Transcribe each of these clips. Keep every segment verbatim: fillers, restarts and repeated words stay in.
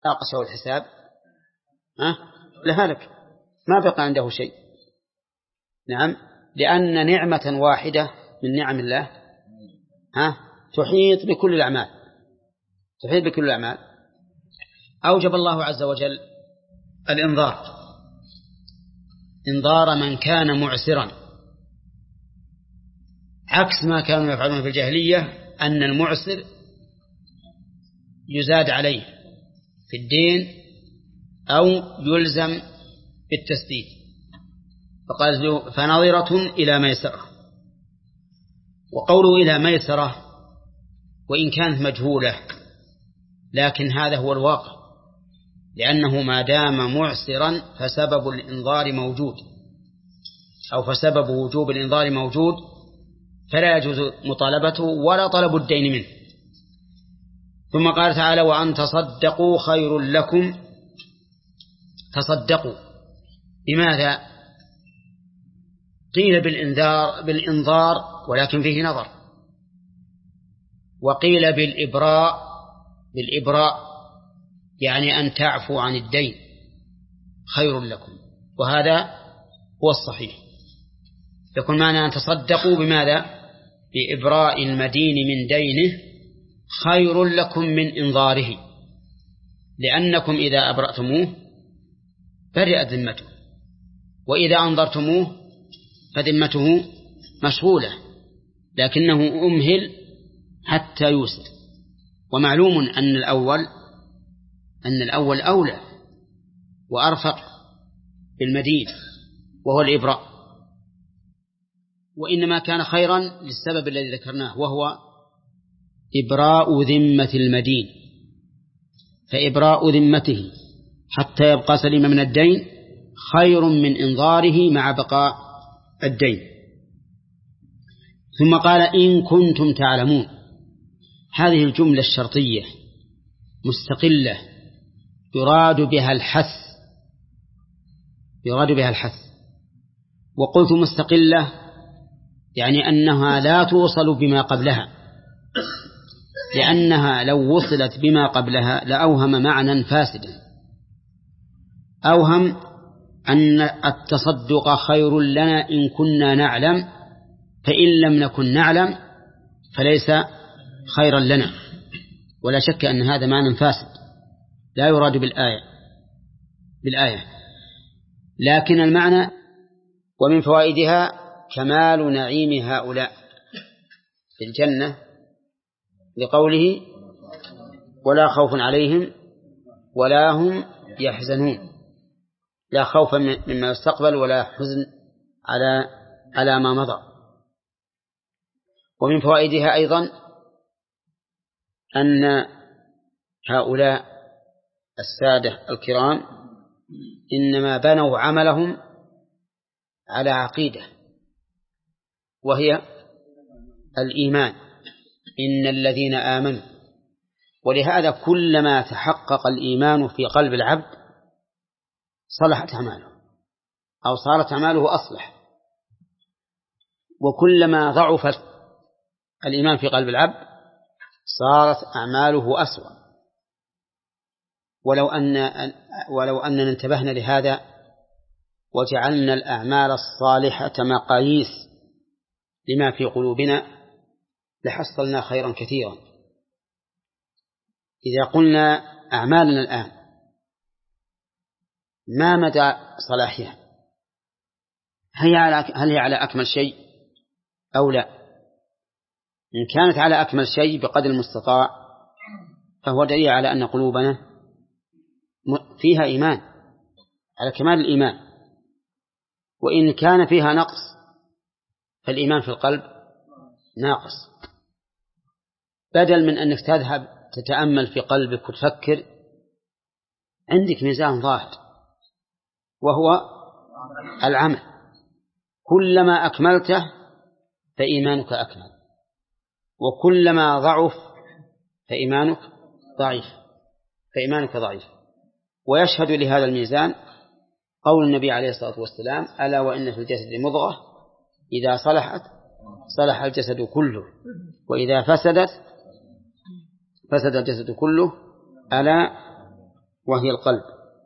ناقشه الحساب ها لهلك ما بقى عنده شيء. نعم، لأن نعمة واحدة من نعم الله ها تحيط بكل الأعمال، تحيط بكل الأعمال. أوجب الله عز وجل الإنذار، إنذار من كان معسرا، عكس ما كانوا يفعلون في الجاهلية أن المعسر يزاد عليه في الدين أو يلزم بالتسديد، فقال له فنظرة إلى ميسرة. وقوله إلى ميسرة وإن كانت مجهولة لكن هذا هو الواقع، لأنه ما دام معسرا فسبب الإنذار موجود أو فسبب وجوب الإنذار موجود، فلا يجوز مطالبته ولا طلب الدين منه. ثم قال تعالى وأن تصدقوا خير لكم. تصدقوا بماذا؟ قيل بالإنذار بالإنذار ولكن فيه نظر، وقيل بالإبراء بالإبراء يعني أن تعفوا عن الدين خير لكم، وهذا هو الصحيح. يكون معنى أن تصدقوا بماذا؟ بإبراء المدين من دينه خير لكم من إنظاره، لأنكم إذا أبرأتموه برئت ذمته، وإذا أنظرتموه فذمته مشغولة، لكنه أمهل حتى يوسر. ومعلوم أن الأول أن الأول أولى وأرفق بالمدين وهو الإبراء، وإنما كان خيرا للسبب الذي ذكرناه وهو إبراء ذمة المدين، فإبراء ذمته حتى يبقى سليما من الدين خير من إنظاره مع بقاء الدين. ثم قال إن كنتم تعلمون. هذه الجملة الشرطية مستقلة يراد بها الحث، يراد بها الحث. وقلت مستقلة يعني أنها لا توصل بما قبلها، لأنها لو وصلت بما قبلها لأوهم معنى فاسدا، أوهم أن التصدق خير لنا إن كنا نعلم، فإن لم نكن نعلم فليس خيرا لنا. ولا شك أن هذا معنى فاسد لا يراد بالآية بالآية لكن المعنى ومن فوائدها كمال نعيم هؤلاء في الجنة، لقوله ولا خوف عليهم ولا هم يحزنون، لا خوف مما يستقبل ولا حزن على على ما مضى. ومن فوائدها أيضا أن هؤلاء السادة الكرام إنما بنوا عملهم على عقيدة وهي الإيمان، إن الذين آمنوا. ولهذا كلما تحقق الإيمان في قلب العبد صلحت أعماله أو صارت أعماله أصلح، وكلما ضعفت الإيمان في قلب العبد صارت أعماله أسوأ. ولو أن ولو أننا انتبهنا لهذا وجعلنا الأعمال الصالحة مقاييس لما في قلوبنا لحصلنا خيرا كثيرا. إذا قلنا أعمالنا الآن ما مدى صلاحها؟ هل هي على أكمل شيء أو لا؟ إن كانت على أكمل شيء بقدر المستطاع فهو دليل على أن قلوبنا فيها إيمان على كمال الإيمان. وإن كان فيها نقص فالإيمان في القلب ناقص. بدل من أنك تذهب تتأمل في قلبك وتفكر، عندك ميزان ظاهر وهو العمل، كلما أكملته فإيمانك أكمل، وكلما ضعف فإيمانك ضعيف فإيمانك ضعيف. ويشهد لهذا الميزان قول النبي عليه الصلاة والسلام ألا وإن في الجسد مضغة إذا صلحت صلح الجسد كله وإذا فسدت فسد الجسد كله ألا وهي القلب.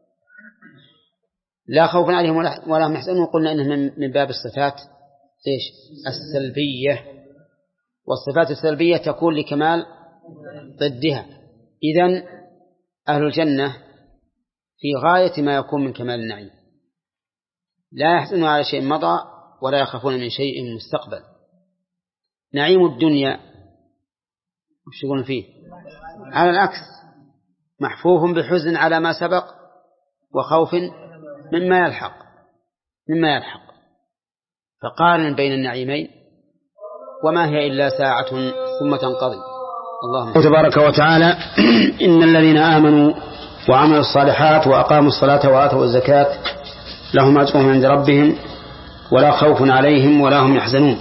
لا خوف عليهم ولا هم يحزنون، وقلنا إنه من باب الصفات إيش السلبية، والصفات السلبية تكون لكمال ضدها. إذن أهل الجنة في غاية ما يكون من كمال النعيم، لا يحزنون على شيء مضى ولا يخافون من شيء مستقبل. نعيم الدنيا وش يقولون فيه؟ على العكس، محفوف بحزن على ما سبق وخوف مما يلحق مما يلحق فقارن بين النعيمين، وما هي إلا ساعة ثم تنقضي. اللهم تبارك وتعالى إن الذين آمنوا وعملوا الصالحات وأقاموا الصلاة وآتوا الزكاة لهم أجرهم عند ربهم ولا خوف عليهم ولا هم يحزنون.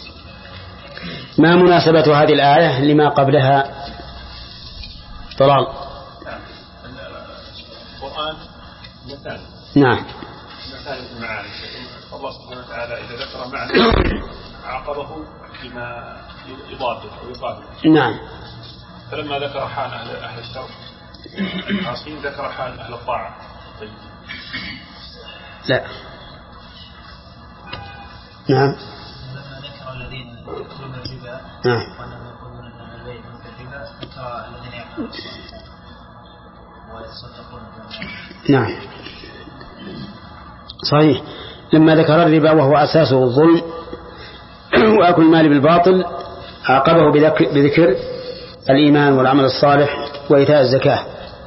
ما مناسبة هذه الآية لما قبلها؟ طلال. القرآن مثال. نعم. مثال المعاني. الله سبحانه وتعالى إذا ذكر معنى عاقبه بما يضاده أو يقابله. نعم. فلما ذكر حال أهل أهل الشر العاصين ذكر حال أهل الطاعة. طيب. لا. نعم. ذكر الذين يأكلون الربا ولم يقولون أن البيع مثل الربا، ذكر الذين يأكلون الصالحات ويتصدقون. نعم صحيح. لما ذكر الربا وهو أساسه الظلم وأكل المال بالباطل عاقبه بذكر الإيمان والعمل الصالح وإيتاء الزكاة.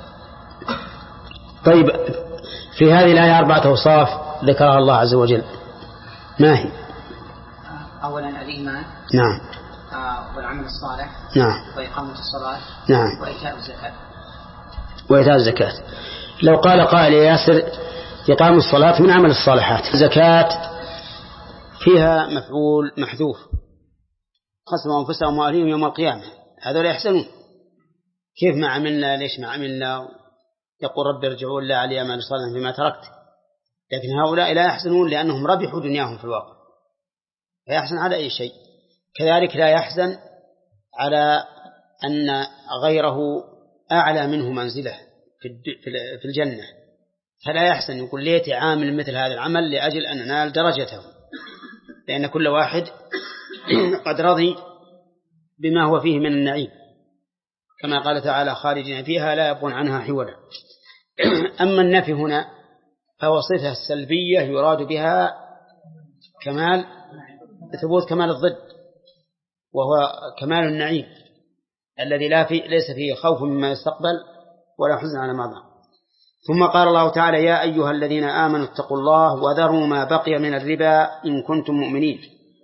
طيب، في هذه الآية أربعة أوصاف ذكرها الله عز وجل، ما هي؟ أولا الإيمان. نعم. آه والعمل الصالح. نعم. وإقامة الصلاة. نعم. وإيتاء الزكاة. وإيتاء الزكاة. لو قال قائل ياسر إقام الصلاة من عمل الصالحات، الزكاة فيها مفعول محذوف، خصموا أنفسهم وأهليهم يوم القيامة، هذول يحسنون. كيف ما عملنا ليش ما عملنا؟ يقول رب ارجعوا لا علي أعمال صالحا فيما تركت. لكن هؤلاء لا يحزنون لأنهم ربحوا دنياهم في الواقع، فيحزن على أي شيء. كذلك لا يحزن على أن غيره أعلى منه منزله في الجنة، فلا يحزن يقول ليتي عامل مثل هذا العمل لأجل أن ننال درجته، لأن كل واحد قد رضي بما هو فيه من النعيم، كما قال تعالى خالدين فيها لا يبغون عنها حولا. أما النفي هنا فهو صفة السلبية يراد بها كمال ثبوت كمال الضد، وهو كمال النعيم الذي لا في ليس فيه خوف مما يستقبل ولا حزن على ما ظهر. ثم قال الله تعالى يا أيها الذين آمنوا اتقوا الله وذروا ما بقي من الربا إن كنتم مؤمنين.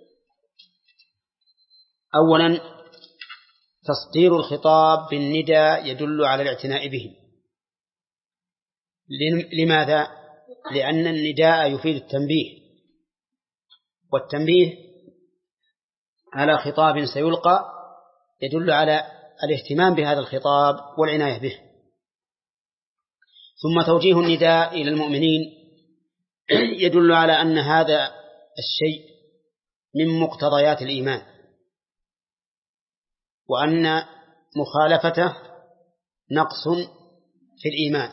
أولا تصدير الخطاب بالنداء يدل على الاعتناء به. لماذا؟ لأن النداء يفيد التنبيه، والتنبيه على خطاب سيلقى يدل على الاهتمام بهذا الخطاب والعناية به. ثم توجيه النداء إلى المؤمنين يدل على أن هذا الشيء من مقتضيات الإيمان، وأن مخالفته نقص في الإيمان.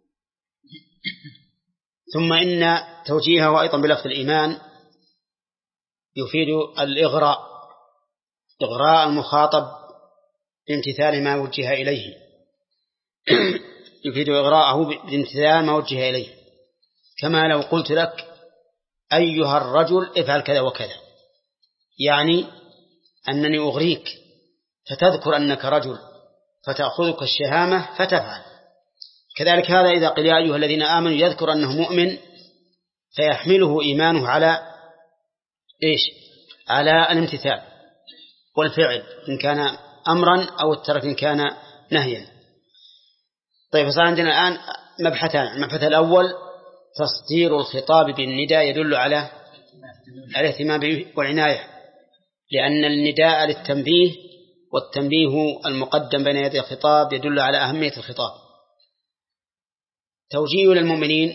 ثم إن توجيهه أيضا بلفظ الإيمان يفيد الإغراء، إغراء المخاطب بامتثال ما وجه إليه، يفيد إغراءه بامتثال ما وجه إليه. كما لو قلت لك أيها الرجل افعل كذا وكذا، يعني أنني أغريك فتذكر أنك رجل فتأخذك الشهامة فتفعل. كذلك هذا إذا قيل يا أيها الذين آمنوا يذكر أنه مؤمن فيحمله إيمانه على إيش؟ على الامتثال والفعل إن كان أمرا أو الترك إن كان نهيا. طيب، فصار عندنا الآن مبحثان. المبحث الأول تصدير الخطاب بالنداء يدل على الاهتمام به والعناية، لأن النداء للتنبيه، والتنبيه المقدم بين يدي الخطاب يدل على أهمية الخطاب. توجيه للمؤمنين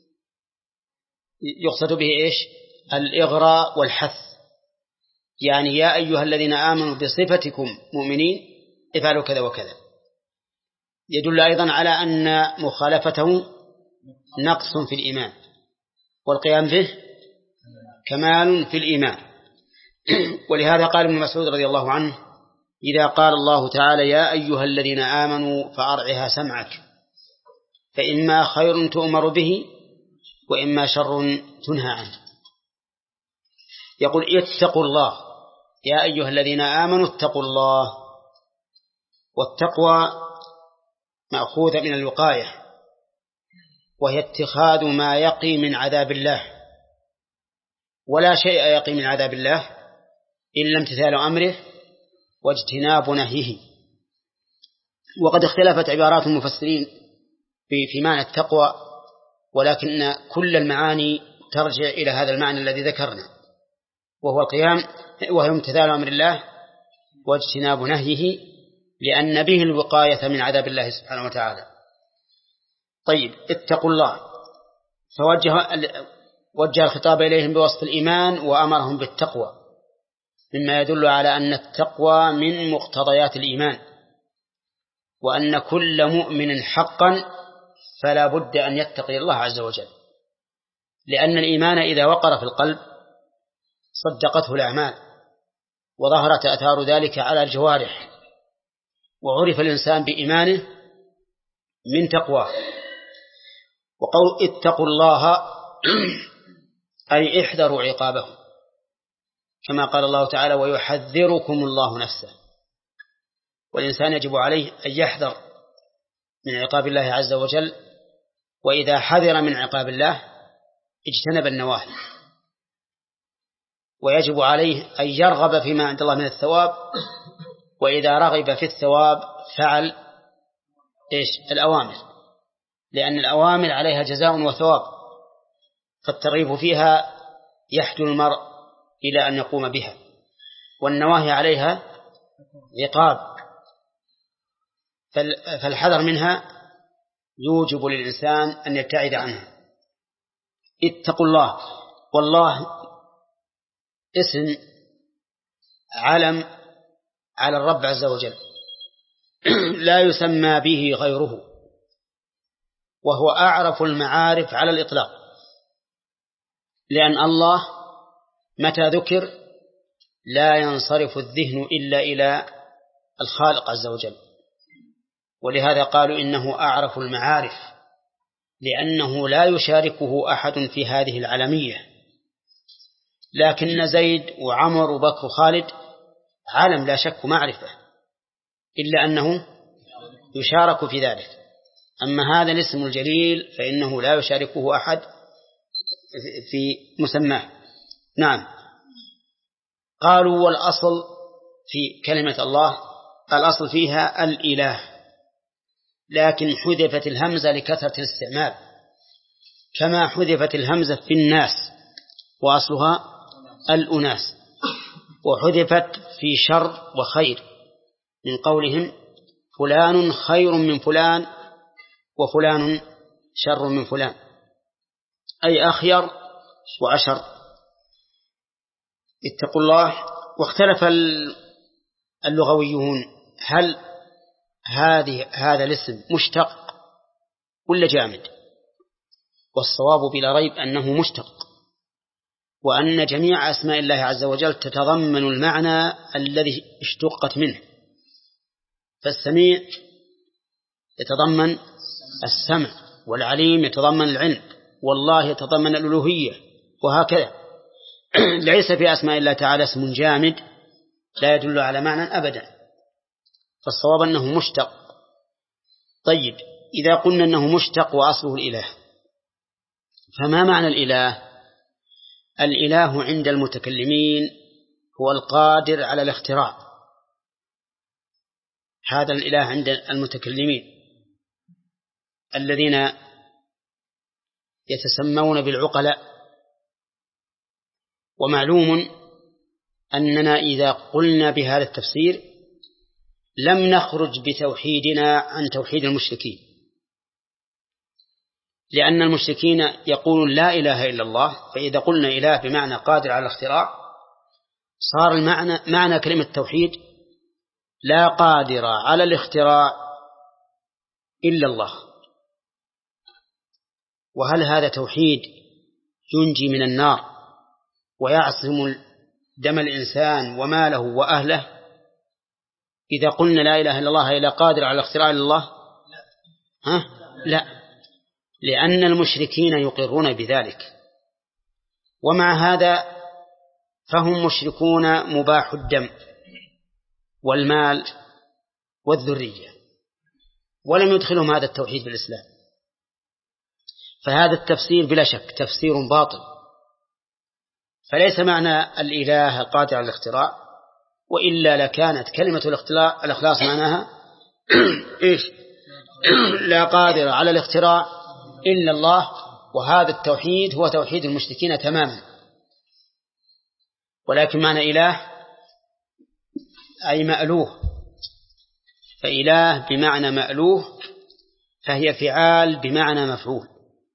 يقصد به إيش؟ الإغراء والحث، يعني يا أيها الذين آمنوا بصفتكم مؤمنين افعلوا كذا وكذا. يدل أيضا على أن مخالفته نقص في الإيمان، والقيام به كمال في الإيمان. ولهذا قال ابن مسعود رضي الله عنه: إذا قال الله تعالى يا أيها الذين آمنوا فأرعها سمعك، فإما خير تؤمر به وإما شر تنهى عنه. يقول اتقوا الله، يا أيها الذين آمنوا اتقوا الله. والتقوى مأخوذة من الوقاية، وهي اتخاذ ما يقي من عذاب الله، ولا شيء يقي من عذاب الله إلا امتثال أمره واجتناب نهيه. وقد اختلفت عبارات المفسرين في معنى التقوى، ولكن كل المعاني ترجع إلى هذا المعنى الذي ذكرنا، وهو القيام وهو امتثال أمر الله واجتناب نهيه، لأن به الوقاية من عذاب الله سبحانه وتعالى. طيب، اتقوا الله، فوجه وجه الخطاب إليهم بوصف الإيمان وأمرهم بالتقوى، مما يدل على أن التقوى من مقتضيات الإيمان، وأن كل مؤمن حقا فلا بد أن يتقي الله عز وجل، لأن الإيمان إذا وقر في القلب صدقته الأعمال وظهرت آثار ذلك على الجوارح، وعرف الإنسان بإيمانه من تقواه. وقول اتقوا الله أي احذروا عقابه، كما قال الله تعالى ويحذركم الله نفسه. والإنسان يجب عليه أن يحذر من عقاب الله عز وجل، وإذا حذر من عقاب الله اجتنب النواهي، ويجب عليه أن يرغب فيما عند الله من الثواب، وإذا رغب في الثواب فعل إيش الأوامر، لأن الأوامر عليها جزاء وثواب، فالترغيب فيها يحدث المرء إلى أن يقوم بها، والنواهي عليها عقاب، فالحذر منها يوجب للإنسان أن يبتعد عنها. اتقوا الله، والله اسم علم على الرب عز وجل لا يسمى به غيره، وهو أعرف المعارف على الإطلاق، لأن الله متى ذكر لا ينصرف الذهن إلا إلى الخالق عز وجل، ولهذا قالوا إنه أعرف المعارف، لأنه لا يشاركه أحد في هذه العالمية. لكن زيد وعمر وبكر وخالد عالم لا شك معرفة، إلا أنه يشارك في ذلك. أما هذا الاسم الجليل فإنه لا يشاركه أحد في مسماه. نعم. قالوا والأصل في كلمة الله الأصل فيها الإله، لكن حذفت الهمزة لكثرة الاستعمال، كما حذفت الهمزة في الناس وأصلها الأناس، وحذفت في شر وخير من قولهم فلان خير من فلان وفلان شر من فلان، أي أخير وأشر. اتقوا الله. واختلف اللغويون هل هذه هذا الاسم مشتق ولا جامد؟ والصواب بلا ريب أنه مشتق، وأن جميع أسماء الله عز وجل تتضمن المعنى الذي اشتقت منه، فالسميع يتضمن السمع، والعليم يتضمن العلم، والله يتضمن الألوهية، وهكذا. ليس في أسماء الله تعالى اسم جامد لا يدل على معنى أبدا، فالصواب أنه مشتق. طيب، إذا قلنا أنه مشتق وأصله الإله، فما معنى الإله؟ الإله عند المتكلمين هو القادر على الاختراع، هذا الإله عند المتكلمين الذين يتسمون بالعقلاء. ومعلوم أننا إذا قلنا بهذا التفسير لم نخرج بتوحيدنا عن توحيد المشركين، لأن المشركين يقولون لا إله إلا الله، فإذا قلنا إله بمعنى قادر على الاختراع صار المعنى معنى كلمة توحيد لا قادر على الاختراع إلا الله. وهل هذا توحيد ينجي من النار ويعصم دم الإنسان وماله وأهله إذا قلنا لا إله إلا الله إلا قادر على الاختراع إلا الله؟ ها؟ لا، لأن المشركين يقرون بذلك، ومع هذا فهم مشركون مباح الدم والمال والذرية، ولم يدخلهم هذا التوحيد في الإسلام. فهذا التفسير بلا شك تفسير باطل، فليس معنى الإله القادر على الاختراع، وإلا لكانت كلمة الإخلاص معناها إيش؟ لا قادر على الاختراع إلا الله، وهذا التوحيد هو توحيد المشركين تماما. ولكن معنى إله أي مألوه، فإله بمعنى مألوه فهي فعال بمعنى مفعول،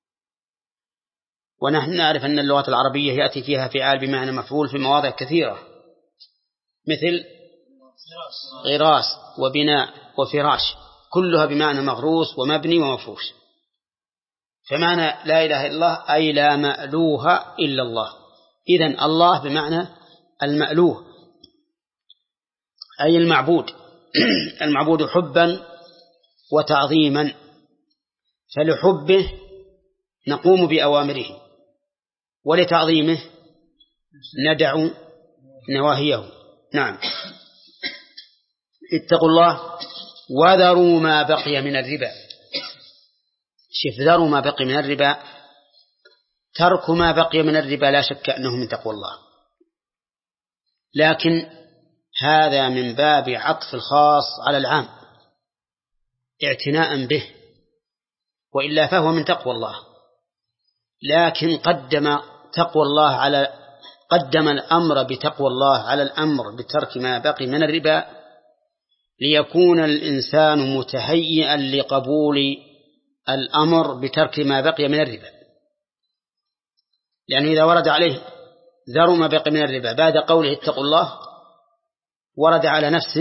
ونحن نعرف أن اللغة العربية يأتي فيها فعال بمعنى مفعول في مواضع كثيرة، مثل غراس وبناء وفراش، كلها بمعنى مغروس ومبني ومفروش. فمعنى لا إله إلا الله أي لا مألوه إلا الله. إذن الله بمعنى المألوه أي المعبود المعبود حبا وتعظيما، فلحبه نقوم بأوامره، ولتعظيمه ندع نواهيه. نعم. اتقوا الله وذروا ما بقي من الربا. شف ذروا ما بقي من الربا، ترك ما بقي من الربا لا شك أنه من تقوى الله، لكن هذا من باب عطف الخاص على العام اعتناء به، وإلا فهو من تقوى الله. لكن قدم تقوى الله على قدم الأمر بتقوى الله على الأمر بترك ما بقي من الربا، ليكون الإنسان متهيئا لقبول الأمر بترك ما بقي من الربا. لأنه إذا ورد عليه ذروا ما بقي من الربا بعد قوله اتقوا الله، ورد على نفس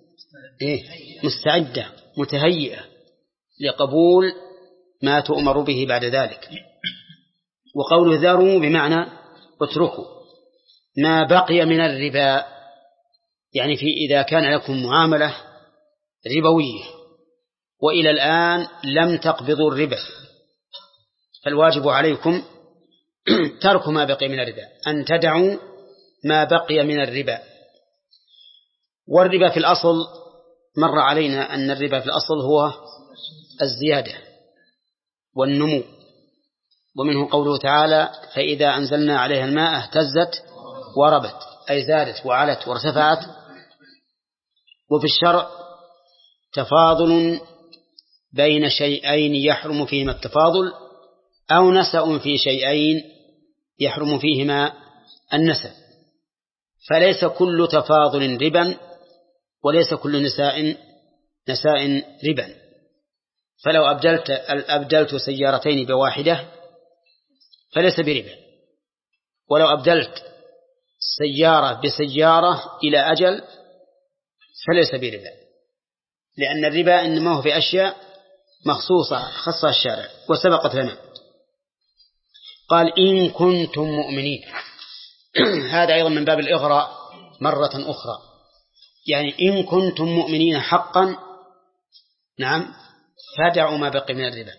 مستعدة متهيئة لقبول ما تؤمر به بعد ذلك. وقوله ذروا بمعنى اتركوا ما بقي من الربا، يعني في إذا كان لكم معاملة ربوية وإلى الآن لم تقبضوا الربا، فالواجب عليكم ترك ما بقي من الربا، أن تدعوا ما بقي من الربا. والربا في الأصل مر علينا أن الربا في الأصل هو الزيادة والنمو، ومنه قوله تعالى فإذا أنزلنا عليها الماء اهتزت وربت، أي زادت وعلت وارتفعت. وفي الشرع تفاضل بين شيئين يحرم فيهما التفاضل، أو نسأ في شيئين يحرم فيهما النسأ، فليس كل تفاضل ربا وليس كل نساء نساء ربا. فلو أبدلت, أبدلت سيارتين بواحدة فليس بربا، ولو أبدلت سيارة بسيارة إلى أجل فليس بربا، لأن الربا إنما هو في أشياء مخصوصة خصها الشارع وسبقت لنا. قال إن كنتم مؤمنين هذا أيضا من باب الإغراء مرة أخرى، يعني إن كنتم مؤمنين حقا نعم فدعوا ما بقي من الربا.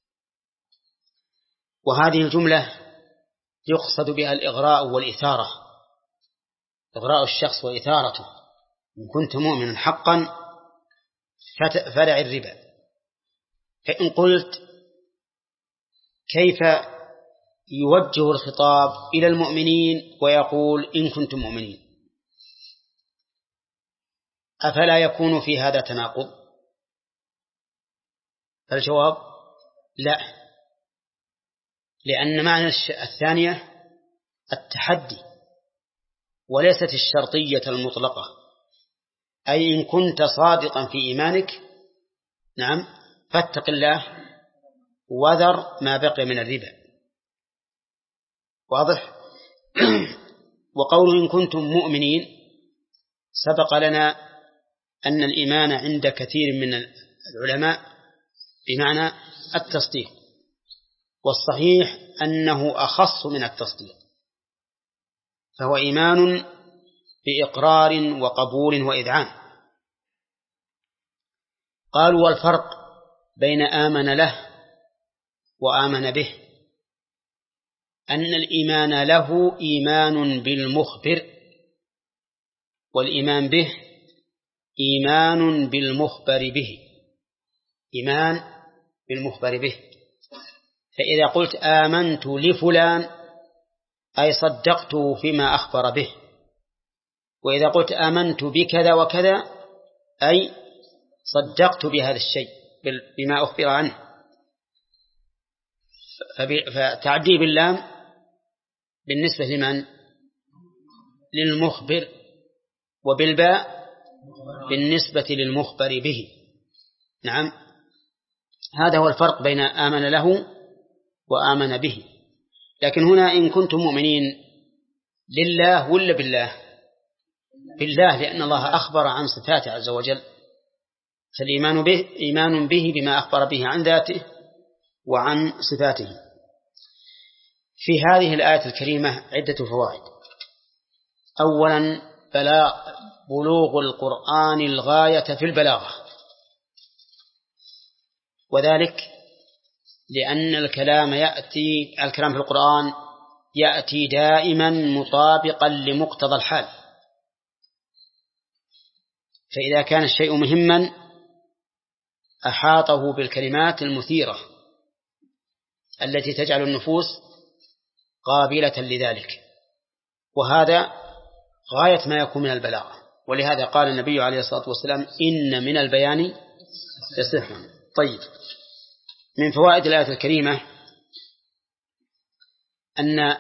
وهذه الجملة يقصد بها الإغراء والإثارة، إغراء الشخص وإثارته. إن كنت مؤمنا حقا فدع الربا. فإن قلت كيف يوجه الخطاب إلى المؤمنين ويقول إن كنتم مؤمنين؟ أفلا يكون في هذا تناقض؟ فالجواب لا، لأن معنى الثانية التحدي وليست الشرطية المطلقة، أي إن كنت صادقا في إيمانك نعم فاتق الله وذر ما بقي من الربا. واضح؟ وقوله إن كنتم مؤمنين سبق لنا أن الإيمان عند كثير من العلماء بمعنى التصديق، والصحيح أنه أخص من التصديق، فهو إيمان بإقرار وقبول وإذعان. قالوا والفرق بين آمن له وآمن به أن الإيمان له إيمان بالمخبر، والإيمان به إيمان بالمخبر به، إيمان بالمخبر به. فإذا قلت آمنت لفلان أي صدقته فيما أخبر به، وإذا قلت آمنت بكذا وكذا أي صدقت بهذا الشيء بما أخبر عنه. فتعدي باللام بالنسبة لمن؟ للمخبر، وبالباء بالنسبة للمخبر به. نعم، هذا هو الفرق بين آمن له وآمن به. لكن هنا إن كنتم مؤمنين لله ولا بالله؟ بالله، لأن الله أخبر عن صفاته عز وجل، فالإيمان به إيمان به بما أخبر به عن ذاته وعن صفاته. في هذه الآية الكريمة عدة فوائد. أولا بلوغ القرآن الغاية في البلاغة، وذلك لأن الكلام يأتي الكلام في القرآن يأتي دائما مطابقا لمقتضى الحال، فإذا كان الشيء مهما أحاطه بالكلمات المثيرة التي تجعل النفوس قابلة لذلك، وهذا غاية ما يكون من البلاغة. ولهذا قال النبي عليه الصلاة والسلام إن من البيان لسحرا. طيب، من فوائد الآية الكريمة أن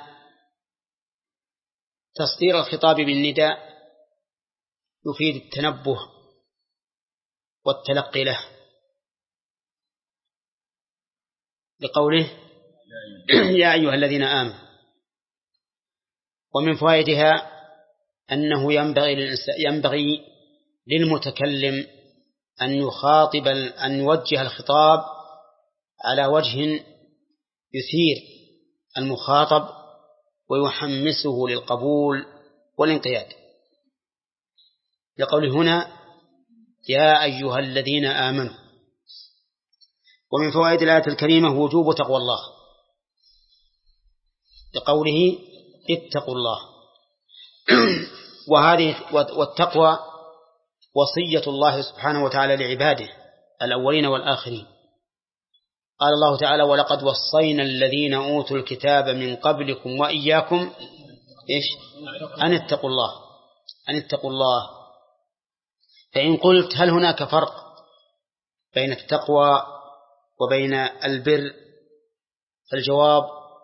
تصدير الخطاب بالنداء يفيد التنبه والتلقي له، لقوله يا أيها الذين آمنوا. ومن فوائدها أنه ينبغي ينبغي للمتكلم أن يخاطب أن يوجه الخطاب على وجه يثير المخاطب ويحمسه للقبول والانقياد، لقوله هنا يا أيها الذين آمنوا. ومن فوائد الآية الكريمة وجوب تقوى الله، لقوله اتقوا الله. وهذه والتقوى وصية الله سبحانه وتعالى لعباده الأولين والآخرين. قال الله تعالى ولقد وصينا الذين أوتوا الكتاب من قبلكم وإياكم إيش؟ أن اتقوا الله، أن اتقوا الله. فإن قلت هل هناك فرق بين التقوى وبين البر؟ فالجواب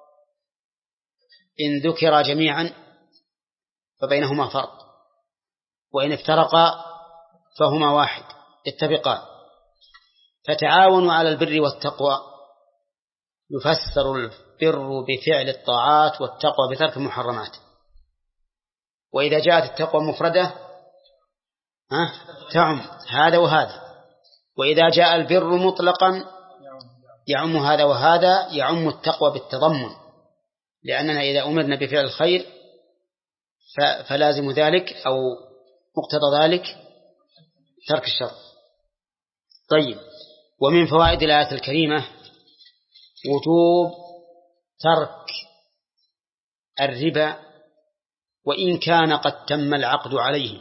إن ذكر جميعا فبينهما فرق، وإن افترقا فهما واحد يتفقان. فتعاونوا على البر والتقوى يفسر البر بفعل الطاعات والتقوى بترك المحرمات. وإذا جاءت التقوى مفردة تعم هذا وهذا، وإذا جاء البر مطلقا يعم هذا وهذا، يعم التقوى بالتضمن، لأننا إذا أمرنا بفعل الخير فلازم ذلك أو مقتضى ذلك ترك الشر. طيب، ومن فوائد الآية الكريمة وجوب ترك الربا وإن كان قد تم العقد عليه،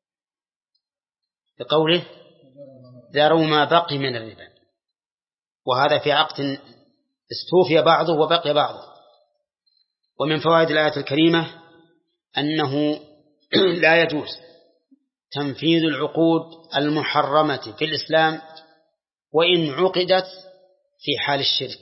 بقوله ذروا ما بقي من الربا، وهذا في عقد استوفي بعضه وبقي بعضه. ومن فوائد الآية الكريمة أنه لا يجوز تنفيذ العقود المحرمة في الإسلام وإن عقدت في حال الشرك،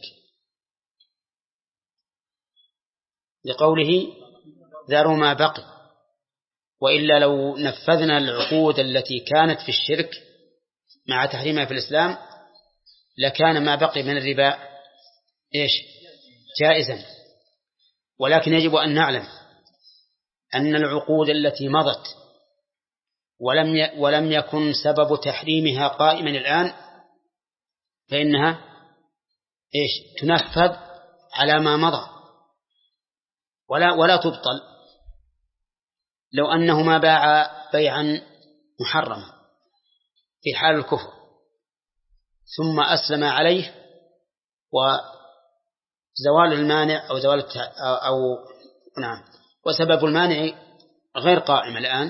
لقوله ذروا ما بقي. وإلا لو نفذنا العقود التي كانت في الشرك مع تحريمها في الإسلام لكان ما بقي من الربا إيش؟ جائزا. ولكن يجب أن نعلم أن العقود التي مضت ولم ولم يكن سبب تحريمها قائما الآن فإنها إيش تنفذ على ما مضى ولا ولا تبطل. لو أنه ما باع بيعا محرما في حال الكفر ثم أسلم عليه وزوال المانع أو زوال التع... أو نعم وسبب المانع غير قائم الآن،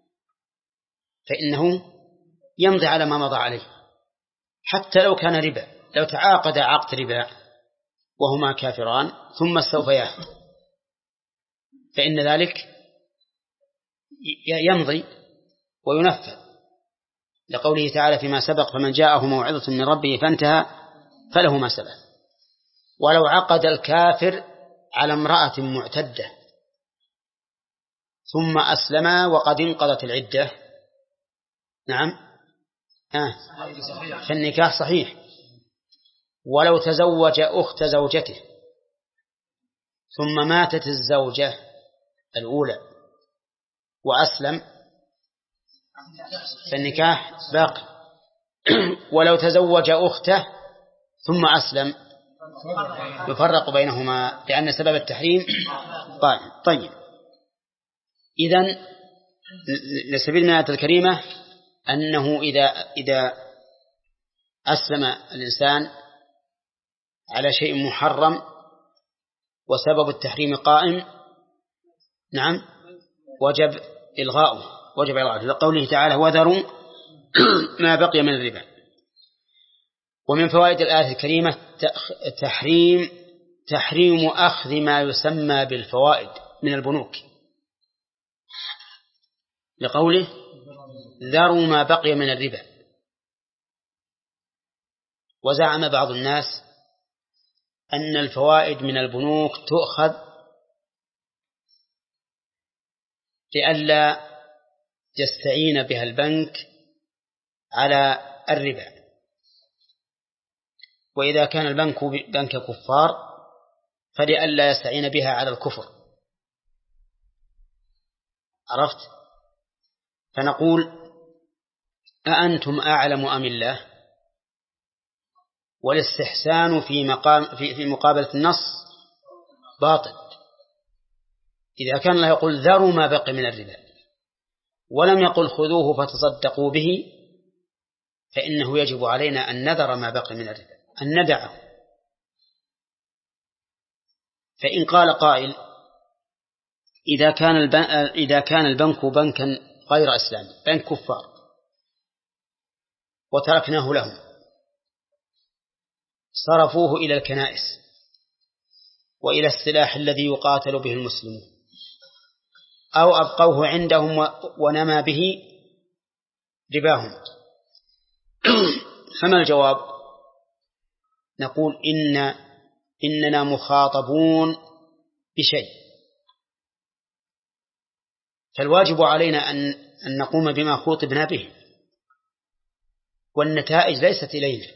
فإنه يمضي على ما مضى عليه حتى لو كان ربا. لو تعاقد عقد ربا وهما كافران ثم استوفياه فإن ذلك يمضي وينفذ، لقوله تعالى فيما سبق فمن جاءه موعظة من ربه فانتهى فله ما سلف. ولو عقد الكافر على امرأة معتدة ثم أسلم وقد انقضت العدة نعم آه. فالنكاح صحيح. ولو تزوج أخت زوجته ثم ماتت الزوجة الأولى وأسلم فالنكاح باقي. ولو تزوج أخته ثم أسلم يفرق بينهما لأن سبب التحريم قائم. طيب إذن لسبيل من الآية الكريمة أنه إذا إذا أسلم الإنسان على شيء محرم وسبب التحريم قائم نعم وجب إلغاؤه وجب إلغاؤه لقوله تعالى وذروا ما بقي من الربا. ومن فوائد الآية الكريمة تحريم تحريم أخذ ما يسمى بالفوائد من البنوك لقوله ذروا ما بقي من الربا. وزعم بعض الناس أن الفوائد من البنوك تؤخذ لئلا يستعين بها البنك على الربا، وإذا كان البنك بنك كفار فلئلا يستعين بها على الكفر. عرفت؟ فنقول أأنتم أعلم أم الله؟ والاستحسان في مقام في في مقابلة النص باطل. إذا كان الله يقول ذروا ما بقي من الربا ولم يقل خذوه فتصدقوا به فإنه يجب علينا أن نذر ما بقي من الربا أن ندعه. فإن قال قائل إذا كان البنك إذا كان البنك بنكا غير إسلامي بنك كفار وتركناه لهم صرفوه إلى الكنائس وإلى السلاح الذي يقاتل به المسلمون أو أبقوه عندهم ونما به رباهم، فما الجواب؟ نقول إن إننا مخاطبون بشيء، فالواجب علينا أن أن نقوم بما خوطبنا به، والنتائج ليست إلينا.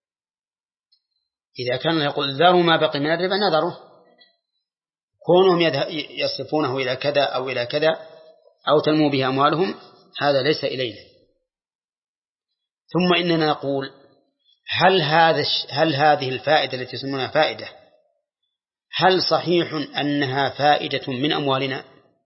إذا كان يقول ذروا ما بقي من الربا نذره، كونهم يصرفونه إلى كذا أو إلى كذا أو تنمو به أموالهم هذا ليس إلينا. ثم إننا نقول هل هذا هل هذه الفائدة التي يسمونها فائدة هل صحيح أنها فائدة من أموالنا؟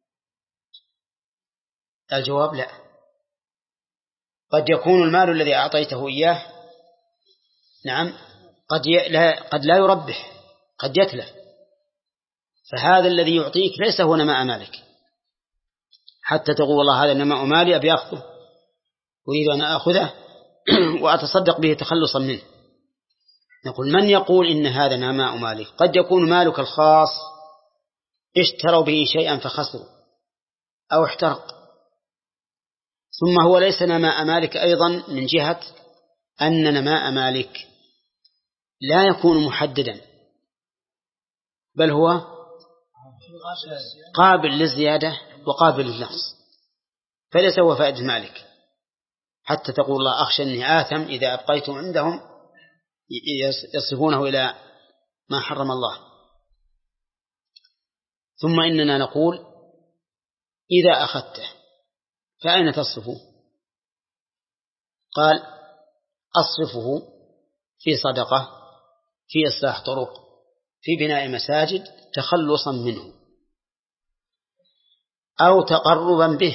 الجواب لا. قد يكون المال الذي أعطيته إياه نعم قد لا قد لا يربح قد يتلف، فهذا الذي يعطيك ليس هو نماء مالك حتى تقول والله هذا نماء مالي أبي أخذه أريد أن أخذه وأتصدق به تخلصا منه. نقول من يقول إن هذا نماء مالك؟ قد يكون مالك الخاص اشتروا به شيئا فخسروا أو احترق، ثم هو ليس نماء مالك أيضا من جهة أن نماء مالك لا يكون محددا بل هو قابل للزيادة وقابل للنقص، فليس هو فائدة مالك حتى تقول الله أخشى أني آثم إذا أبقيت عندهم يصرفونه إلى ما حرم الله. ثم إننا نقول إذا أخذته فأين تصرفه؟ قال أصرفه في صدقة، في إصلاح طرق، في بناء مساجد تخلصا منه أو تقربا به،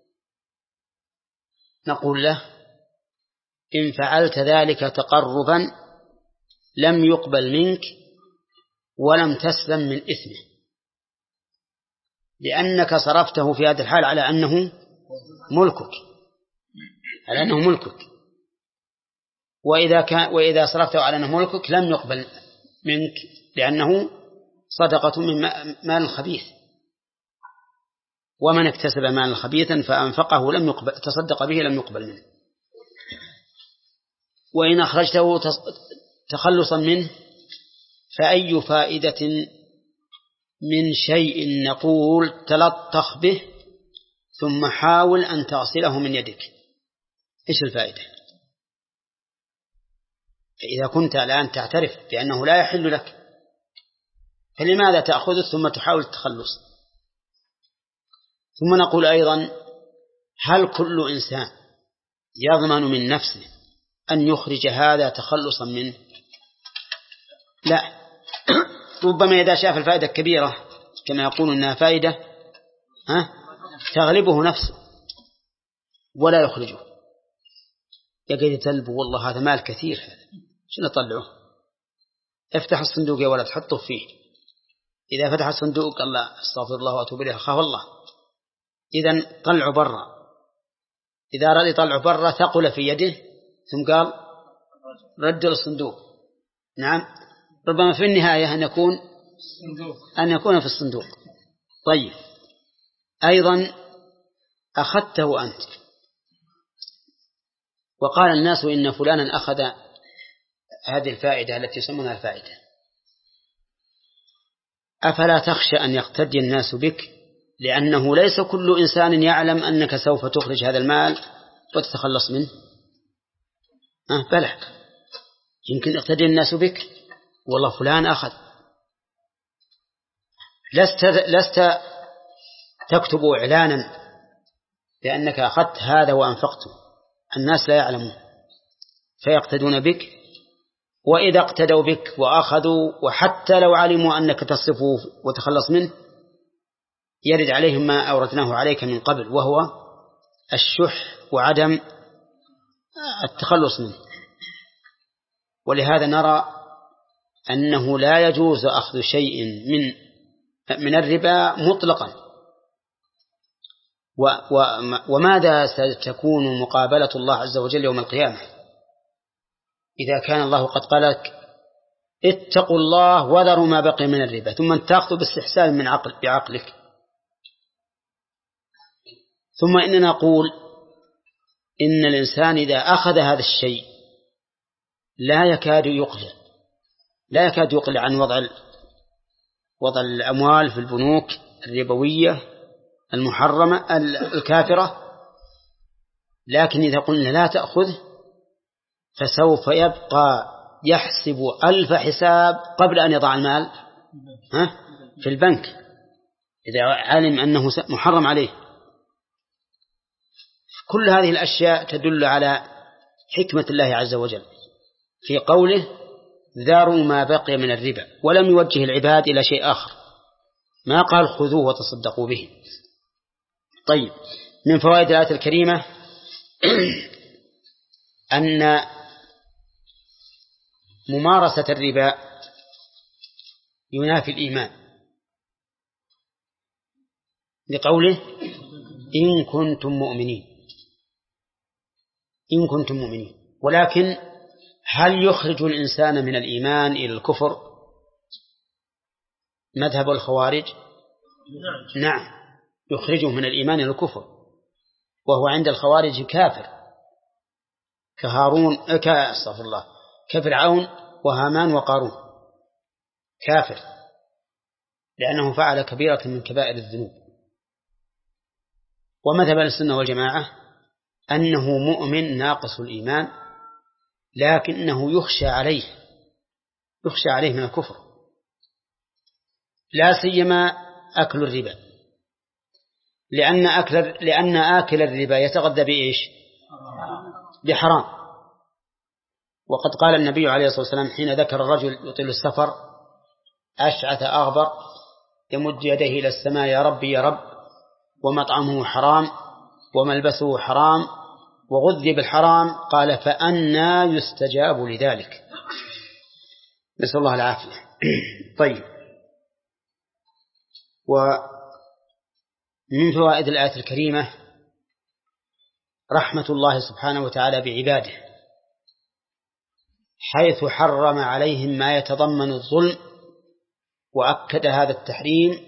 نقول له إن فعلت ذلك تقربا لم يقبل منك ولم تسلم من إثمه، لأنك صرفته في هذا الحال على أنه ملكك، على أنه ملكك، وإذا كان وإذا صرفته على أنه ملكك لم يقبل منك لأنه صدقة من مال خبيث، ومن اكتسب مالا خبيثا فأنفقه لم يقبل، تصدق به لم يقبل منه. وإن أخرجته تخلصا منه فأي فائدة من شيء نقول تلطخ به ثم حاول أن تغسله من يدك، إيش الفائدة؟ إذا كنت الآن تعترف بأنه لا يحل لك فلماذا تأخذه ثم تحاول التخلص؟ ثم نقول أيضا هل كل إنسان يضمن من نفسه أن يخرج هذا تخلصا منه؟ لا، ربما إذا شاف الفائدة الكبيرة كما يقول إنها فائدة ها تغلبه نفسه ولا يخرجه، يقول يتلب والله هذا مال كثير، هذا شنو نطلعه؟ افتح الصندوق يا ولد تحطه فيه، إذا فتح الصندوق قال لا استغفر الله وأتوب إليه أخاف الله، إذن طلعه برا، إذا رأى طلعه برا ثقل في يده ثم قال رد الصندوق. نعم، ربما في النهاية أن يكون أن يكون في الصندوق. طيب أيضا أخذته أنت وقال الناس إن فلانا أخذ هذه الفائدة التي يسمونها الفائدة، أفلا تخشى أن يقتدي الناس بك؟ لأنه ليس كل إنسان يعلم أنك سوف تخرج هذا المال وتتخلص منه. أه بلى، يمكن يقتدي الناس بك، والله فلان أخذ، لست لست تكتب إعلانا لأنك أخذت هذا وأنفقته، الناس لا يعلمون فيقتدون بك، وإذا اقتدوا بك وأخذوا وحتى لو علموا أنك تصرفه وتخلص منه يرد عليهم ما أوردناه عليك من قبل، وهو الشح وعدم التخلص منه. ولهذا نرى أنه لا يجوز أخذ شيء من من الربا مطلقا. وماذا ستكون مقابلة الله عز وجل يوم القيامة إذا كان الله قد قال لك اتقوا الله وذروا ما بقي من الربا، ثم تأخذ باستحسان من عقل بعقلك؟ ثم إننا نقول إن الإنسان إذا أخذ هذا الشيء لا يكاد يقلع لا يكاد يقلع عن وضع وضع الأموال في البنوك الربوية المحرمة الكافرة، لكن إذا قلنا لا تأخذ فسوف يبقى يحسب ألف حساب قبل أن يضع المال ها في البنك إذا علم أنه محرم عليه. كل هذه الأشياء تدل على حكمة الله عز وجل في قوله ذروا ما بقي من الربا، ولم يوجه العباد إلى شيء آخر، ما قال خذوه وتصدقوا به. طيب، من فوائد الآية الكريمة أن ممارسة الربا ينافي الإيمان، لقوله إن كنتم مؤمنين إن كنتم مؤمنين ولكن هل يخرج الإنسان من الإيمان إلى الكفر مذهب الخوارج؟ نعم، يخرجه من الإيمان إلى الكفر، وهو عند الخوارج كافر كهارون كأستغفر الله كفرعون وهامان وقارون، كافر لأنه فعل كبيرة من كبائر الذنوب. ومذهب السنة والجماعة أنه مؤمن ناقص الإيمان، لكنه يخشى عليه يخشى عليه من الكفر، لا سيما أكل الربا، لأن أكل لأن آكل الربا يتغذى بإيش؟ بحرام، وقد قال النبي عليه الصلاة والسلام حين ذكر الرجل يطيل السفر أشعث أغبر يمد يديه إلى السماء يا ربي يا رب ومطعمه حرام وملبسه حرام وغذي بالحرام، قال فأنى يستجاب لذلك؟ نسأل الله العافية. طيب، ومن فوائد الآية الكريمة رحمة الله سبحانه وتعالى بعباده، حيث حرم عليهم ما يتضمن الظلم وأكد هذا التحريم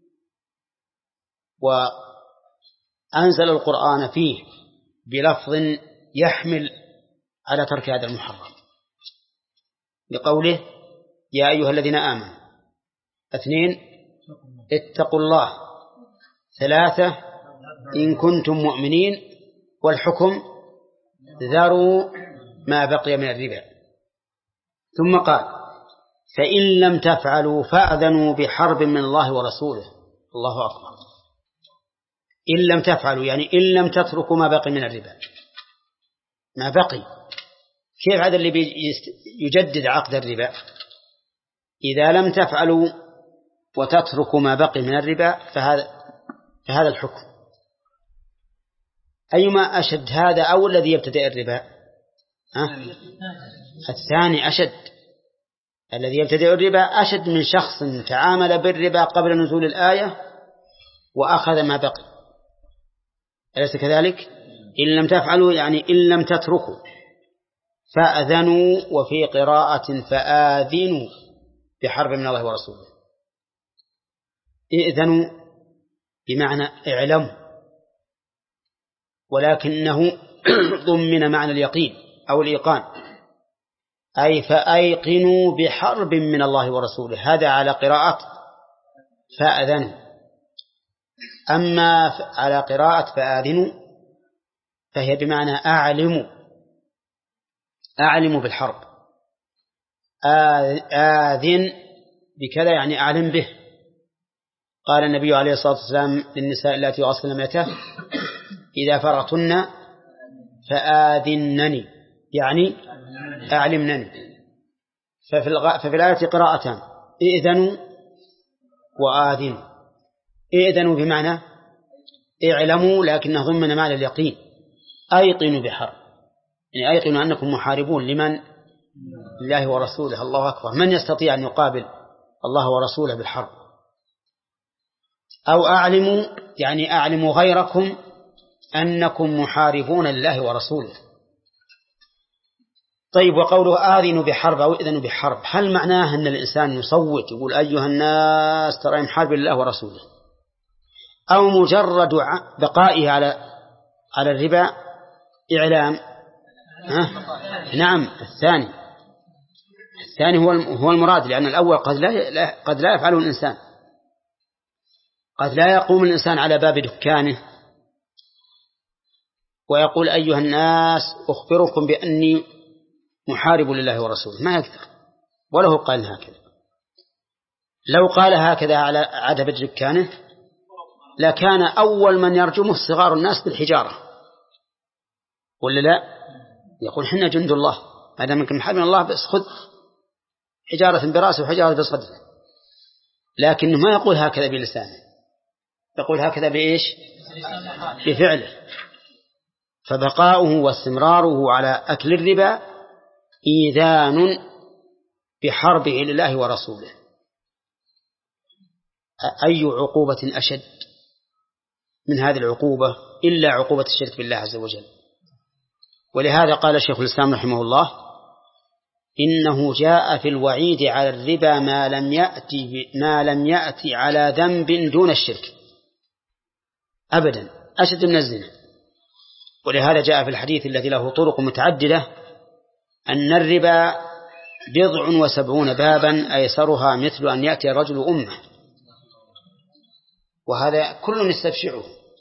وأنزل القرآن فيه بلفظ يحمل على ترك هذا المحرم، بقوله يا أيها الذين آمنوا، اثنين اتقوا الله، ثلاثة إن كنتم مؤمنين، والحكم ذروا ما بقي من الربا. ثم قال فإن لم تفعلوا فأذنوا بحرب من الله ورسوله. الله أكبر. إن لم تفعلوا يعني إن لم تتركوا ما بقي من الربا. ما بقي، كيف هذا اللي يجدد عقد الربا؟ إذا لم تفعلوا وتتركوا ما بقي من الربا فهذا فهذا الحكم. أيما أشد، هذا أو الذي يبتدئ الربا؟ ها؟ الثاني أشد. الذي يبتدئ الربا أشد من شخص تعامل بالربا قبل نزول الآية وأخذ ما بقي، أليس كذلك؟ إن لم تفعلوا يعني إن لم تتركوا، فأذنوا، وفي قراءة فآذنوا بحرب من الله ورسوله. إذنوا بمعنى اعلموا، ولكنه ضمن معنى اليقين أو الإيقان، أي فأيقنوا بحرب من الله ورسوله، هذا على قراءة فأذنوا. أما على قراءة فآذنوا فهي بمعنى أعلموا، أعلموا بالحرب. آذن بكذا يعني أعلم به. قال النبي عليه الصلاة والسلام للنساء اللاتي يغسلن ميته إذا فرغتن فآذنني، يعني أعلمنني. ففي, الغ... ففي الآية قراءتان، إذنوا وآذنوا. إذنوا بمعنى اعلموا، لكنه ضمن معنى اليقين، أيقنوا بحرب، يعني أيقنوا أنكم محاربون لمن؟ لله ورسوله. الله أكبر. من يستطيع أن يقابل الله ورسوله بالحرب؟ أو أعلموا يعني أعلموا غيركم أنكم محاربون لله ورسوله. طيب، وقوله آذنوا بحرب أو إذنوا بحرب، هل معناه أن الإنسان يصوت يقول أيها الناس ترى محارب لله ورسوله، أو مجرد بقائه على على الربا إعلام؟ ها؟ نعم، الثاني الثاني هو هو المراد، لأن الأول قد لا قد لا يفعله الإنسان، قد لا يقوم الإنسان على باب دكانه ويقول أيها الناس أخبركم بأني محارب لله ورسوله، ما يقدر، وله قال هكذا. لو قال هكذا على عتبة دكانه لكان أول من يرجمه صغار الناس بالحجارة، ولا لا؟ يقول حنا جند الله، هذا منكم محارب من الله، بس خذ حجارة براسه وحجارة بصدره. لكنه ما يقول هكذا بلسانه، يقول هكذا بإيش؟ بفعله. فبقاؤه واستمراره على أكل الربا إيذان بحربه لله ورسوله. أي عقوبة أشد من هذه العقوبة إلا عقوبة الشرك بالله عز وجل. ولهذا قال الشيخ الإسلام رحمه الله إنه جاء في الوعيد على الربا ما لم يأتي ما لم يأتي على ذنب دون الشرك أبدا، أشد من الزنا. ولهذا جاء في الحديث الذي له طرق متعددة أن الربا بضع وسبعون بابا أيسرها مثل أن يأتي رجل أمه، وهذا كل يستبشعه.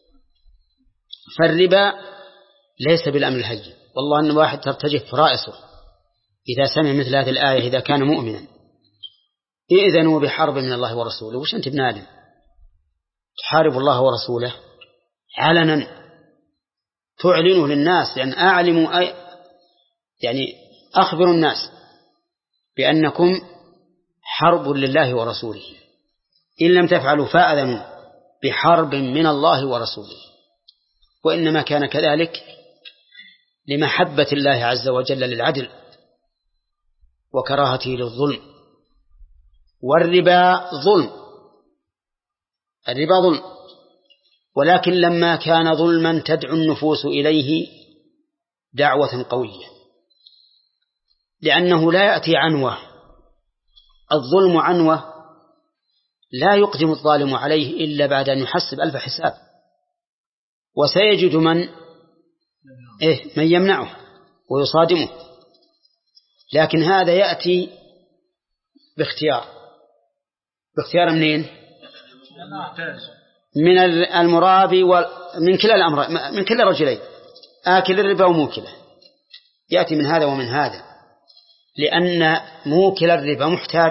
فالربا ليس بالأمر الهين، والله أن واحد ترتجف رائسه إذا سمع مثل هذه الآية إذا كان مؤمنا. إذنوا بحرب من الله ورسوله. وش أنت بنادم تحارب الله ورسوله علنا تعلنه للناس، يعني أعلموا أي يعني أخبروا الناس بأنكم حرب لله ورسوله، إن لم تفعلوا فأذنوا بحرب من الله ورسوله. وإنما كان كذلك لمحبة الله عز وجل للعدل وكراهته للظلم. والربا ظلم، الربا ظلم، ولكن لما كان ظلما تدعو النفوس إليه دعوة قوية، لأنه لا يأتي عنوة. الظلم عنوة لا يقدم الظالم عليه إلا بعد أن يحسب ألف حساب، وسيجد من إيه من يمنعه ويصادمه. لكن هذا يأتي باختيار، باختيار منين؟ من المرابي ومن كلا الأمر، من كلا الرجلين، آكل الربا وموكله، يأتي من هذا ومن هذا، لأن موكل الربا محتاج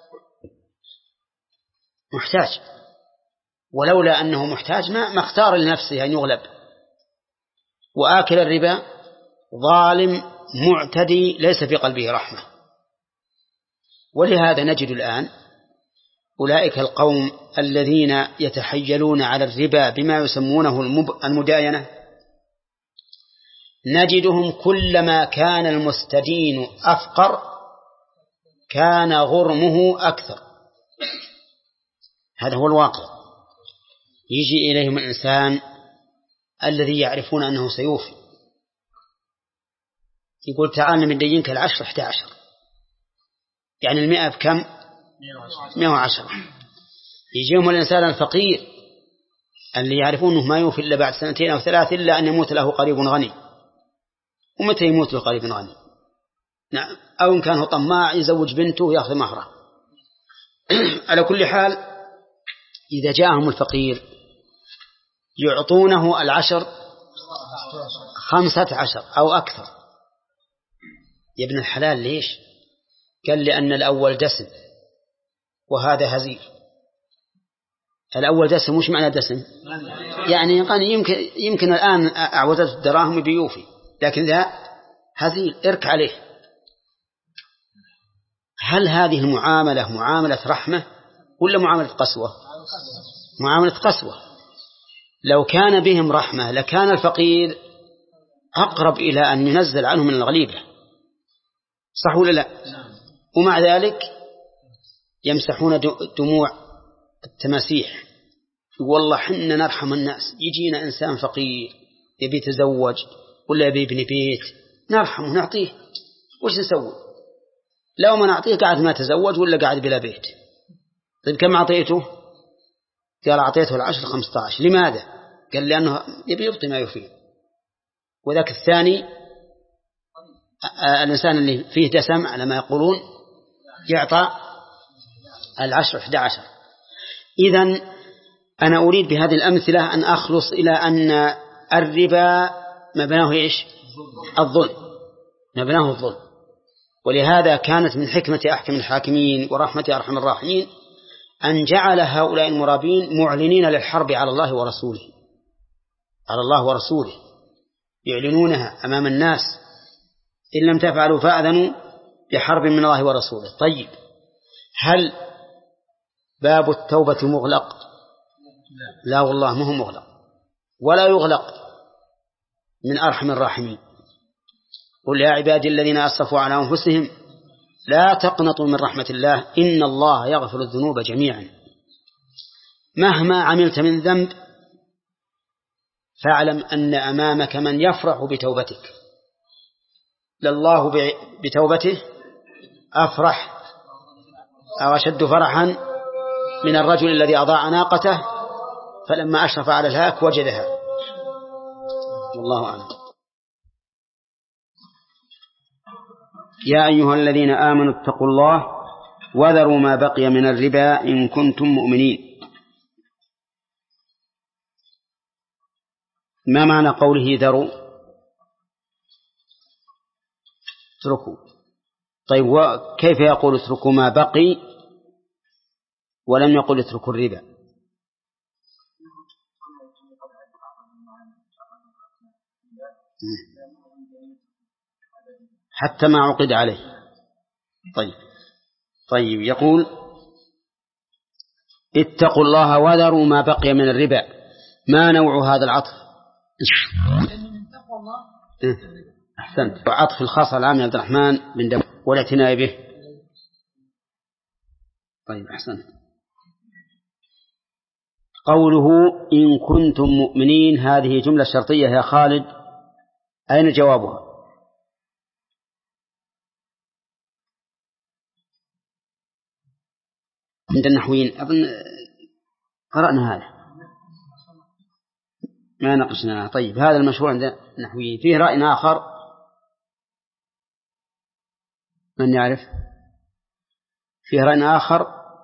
محتاج ولولا أنه محتاج ما ما اختار لنفسه أن يغلب. وآكل الربا ظالم معتدي ليس في قلبه رحمة. ولهذا نجد الآن أولئك القوم الذين يتحيلون على الربا بما يسمونه المداينة، نجدهم كلما كان المستدين أفقر كان غرمه أكثر. هذا هو الواقع. يجي إليهم الإنسان الذي يعرفون أنه سيوفي، يقول تعال من دينك العشر احدى عشر، يعني المئة بكم؟ مئة وعشرة. يجيهم الإنسان الفقير اللي يعرفون أنه ما يوفي إلا بعد سنتين أو ثلاث إلا أن يموت له قريب غني. ومتى يموت له قريب غني؟ نعم، أو إن كان طماع يزوج بنته ويأخذ مهره. على كل حال إذا جاءهم الفقير يعطونه العشر خمسة عشر أو أكثر. يا ابن الحلال ليش؟ قال لأن الأول دسم وهذا هزيل. الأول دسم وش معنى دسم؟ يعني يمكن, يمكن الآن أعوزت الدراهم بيوفي، لكن لا، هزيل ارك عليه. هل هذه المعاملة معاملة رحمة ولا معاملة قسوة؟ معاملة قسوة. لو كان بهم رحمة لكان الفقير أقرب إلى أن ينزل عنه من الغليبة، صح ولا لا؟ ومع ذلك يمسحون دموع التماسيح. والله حنا نرحم الناس، يجينا إنسان فقير يبي يتزوج ولا يبي يبني بيت نرحمه نعطيه، وش نسوي؟ لو ما نعطيه قاعد ما تزوج ولا قاعد بلا بيت. طيب كم أعطيته؟ قال أعطيته العشر خمسة عشر. لماذا؟ قال لأنه يبي يبطي ما يفيد. وذاك الثاني الإنسان اللي فيه دسم على ما يقولون يعطى العشر أحد عشر. إذن أنا أريد بهذه الأمثلة أن أخلص إلى أن الربا مبناه إيش؟ الظلم، مبناه الظلم. ولهذا كانت من حكمة أحكم الحاكمين ورحمة أرحم الراحمين أن جعل هؤلاء المرابين معلنين للحرب على الله ورسوله، على الله ورسوله، يعلنونها أمام الناس، إن لم تفعلوا فأذنوا بحرب من الله ورسوله. طيب هل باب التوبة مغلق؟ لا والله ما هو مغلق ولا يغلق من أرحم الراحمين. قل يا عبادي الذين أسرفوا على أنفسهم لا تقنطوا من رحمة الله إن الله يغفر الذنوب جميعا. مهما عملت من ذنب فاعلم أن أمامك من يفرح بتوبتك، لله بتوبته أفرح أو أشد فرحا من الرجل الذي أضاع ناقته فلما أشرف على الهاك وجدها. والله أعلم. يا أيها الذين آمنوا اتقوا الله وذروا ما بقي من الربا إن كنتم مؤمنين. ما معنى قوله ذروا؟ اتركوا. طيب وكيف يقول اتركوا ما بقي ولم يقل اتركوا الربا؟ حتى ما عقد عليه. طيب طيب يقول اتقوا الله وذروا ما بقي من الربا. ما نوع هذا العطف؟ أحسنت. عطف الخاص العام عبد الرحمن بن داود والاعتناء به. طيب أحسنت. قوله إن كنتم مؤمنين هذه جملة شرطية يا خالد، أين جوابها؟ عند النحويين أظن قرأنا هذا ما نقشنا. طيب هذا المشهور عند النحويين. فيه رأي آخر من يعرف؟ فيه رأي آخر.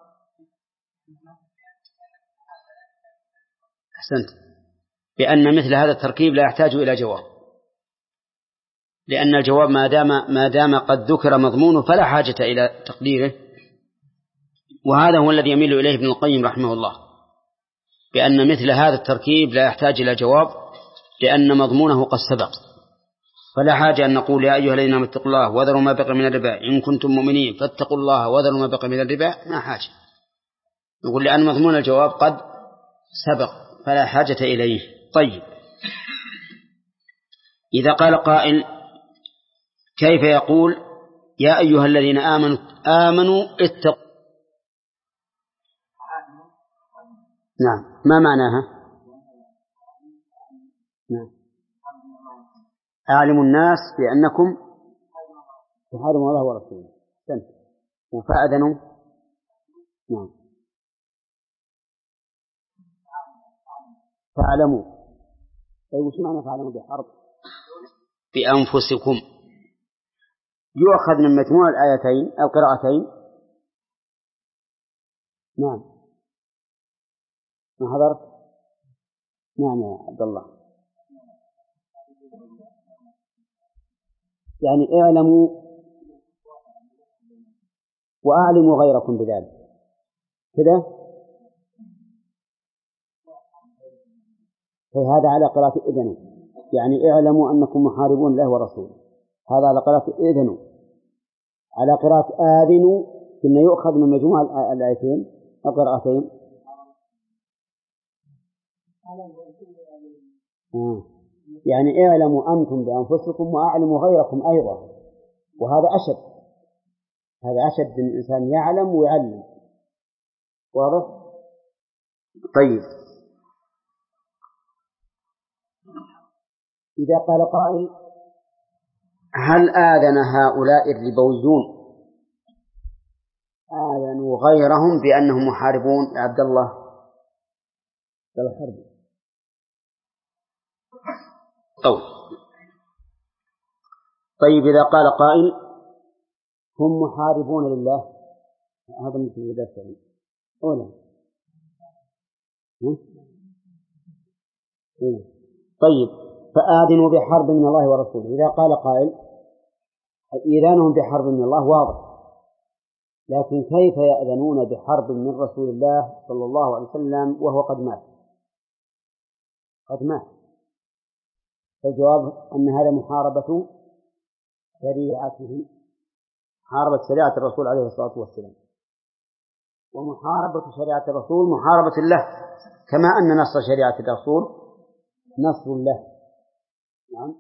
أحسنت. بأن مثل هذا التركيب لا يحتاج إلى جواب، لأن الجواب ما دام ما دام قد ذكر مضمونه فلا حاجة إلى تقديره. وهذا هو الذي يميل إليه ابن القيم رحمه الله، بأن مثل هذا التركيب لا يحتاج إلى جواب لأن مضمونه قد سبق، فلا حاجة أن نقول يا أيها الذين آمنوا اتقوا الله وذروا ما بقي من الربا إن كنتم مؤمنين فاتقوا الله وذروا ما بقي من الربا. ما حاجة نقول لأن مضمون الجواب قد سبق فلا حاجة إليه. طيب إذا قال قائل كيف يقول يا أيها الذين آمنوا آمنوا اتقوا؟ نعم ما معناها؟ نعم أعلموا الناس بأنكم تحاربون الله ورسوله وفأذنوا. نعم فاعلموا. طيب وش معنى فاعلموا بحرب؟ بأنفسكم. يؤخذ من مجموع الآيتين أو قراءتين. نعم ما حضرت؟ نعم يا عبد الله. يعني اعلموا وأعلموا غيركم بذلك كذا. فهذا على قراءة إذنوا، يعني اعلموا أنكم محاربون الله ورسوله. هذا على قراءة إذنوا. على قراءة آذنوا كنا يؤخذ من مجموع الآيتين أو قراءتين. آه. يعني اعلموا أنتم بأنفسكم وأعلموا غيركم أيضا، وهذا أشد. هذا أشد من الإنسان يعلم ويعلم. واضح؟ طيب إذا قال قائل هل آذن هؤلاء الربويون آذنوا غيرهم بأنهم محاربون؟ عبد الله الحرب. طيب طيب إذا قال قائل هم محاربون لله، هذا مثل الدرس أولا. طيب فآذنوا بحرب من الله ورسوله. إذا قال قائل إذانهم بحرب من الله واضح، لكن كيف يأذنون بحرب من رسول الله صلى الله عليه وسلم وهو قد مات؟ قد مات. الجواب أن هذا محاربة شريعته، محاربة شريعة الرسول عليه الصلاة والسلام. ومحاربة شريعة الرسول محاربة الله، كما أن نصر شريعة الرسول نصر الله. نعم.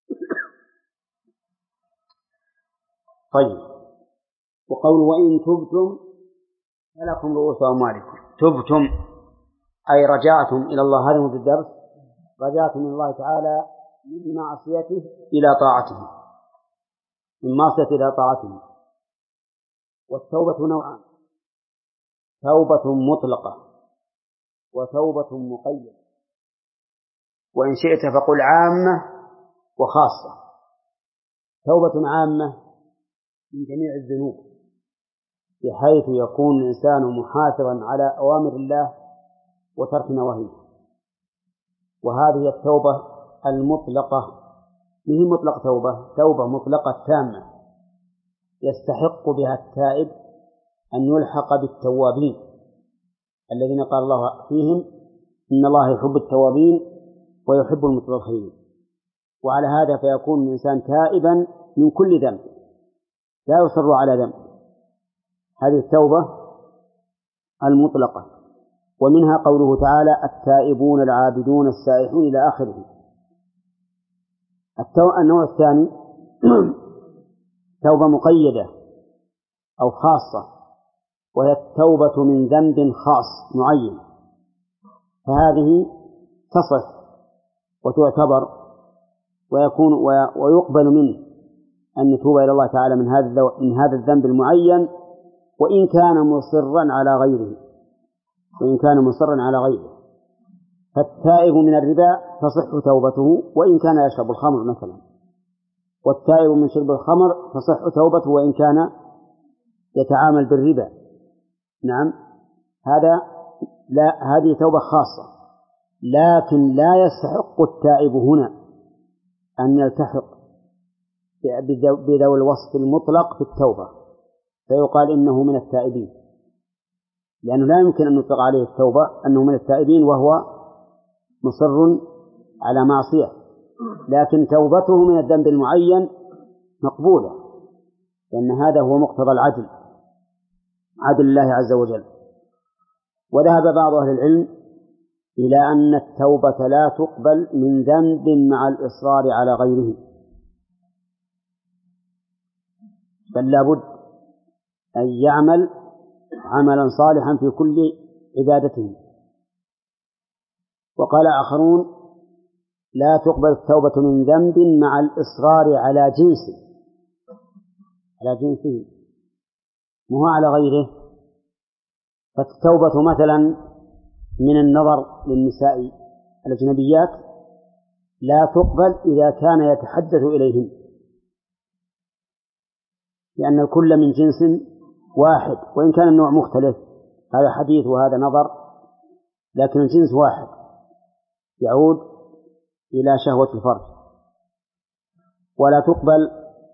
طيب وقول وإن تبتم فلكم رؤوس أموالكم. تبتم أي رجعتم إلى الله. هذا في الدرس رجعتم من الله تعالى من معصيته إلى طاعته، من معصيته إلى طاعته. والتوبة نوعان: توبة مطلقة وتوبة مقيدة. وإن شئت فقل عامة وخاصة. توبة عامة من جميع الذنوب بحيث يكون الإنسان محافظا على أوامر الله وترك نواهيه، وهذه التوبة المطلقة. ما هي مطلق توبة؟ توبة مطلقة تامة يستحق بها التائب أن يلحق بالتوابين الذين قال الله فيهم إن الله يحب التوابين ويحب المتطهرين. وعلى هذا فيكون الإنسان تائبا من كل ذنب، لا يصر على ذنب. هذه التوبة المطلقة. ومنها قوله تعالى التائبون العابدون السائحون إلى آخره. النوع الثاني توبة مقيدة أو خاصة، وهي التوبة من ذنب خاص معين، فهذه تصح وتعتبر ويكون ويقبل منه أن يتوب إلى الله تعالى من هذا من هذا الذنب المعين، وإن كان مصرا على غيره وإن كان مصرا على غيره. فالتائب من الربا تصح توبته وإن كان يشرب الخمر مثلا، والتائب من شرب الخمر تصح توبته وإن كان يتعامل بالربا. نعم، هذا لا هذه توبة خاصة، لكن لا يستحق التائب هنا أن يلتحق بذوي الوصف المطلق في التوبة فيقال إنه من التائبين، لأنه لا يمكن أن نطلق عليه التوبة أنه من التائبين وهو مصر على معصية، لكن توبته من الذنب المعين مقبولة، لأن هذا هو مقتضى العدل، عدل الله عز وجل. وذهب بعض أهل العلم إلى أن التوبة لا تقبل من ذنب مع الإصرار على غيره، بل لابد أن يعمل عملا صالحا في كل عبادته. وقال آخرون لا تقبل التوبة من ذنب مع الإصرار على جنسه على جنسه مو على غيره. فالتوبة مثلا من النظر للنساء الأجنبيات لا تقبل إذا كان يتحدث إليهن، لأن الكل من جنس واحد، وإن كان النوع مختلف، هذا حديث وهذا نظر، لكن الجنس واحد يعود إلى شهوة الفرج. ولا تقبل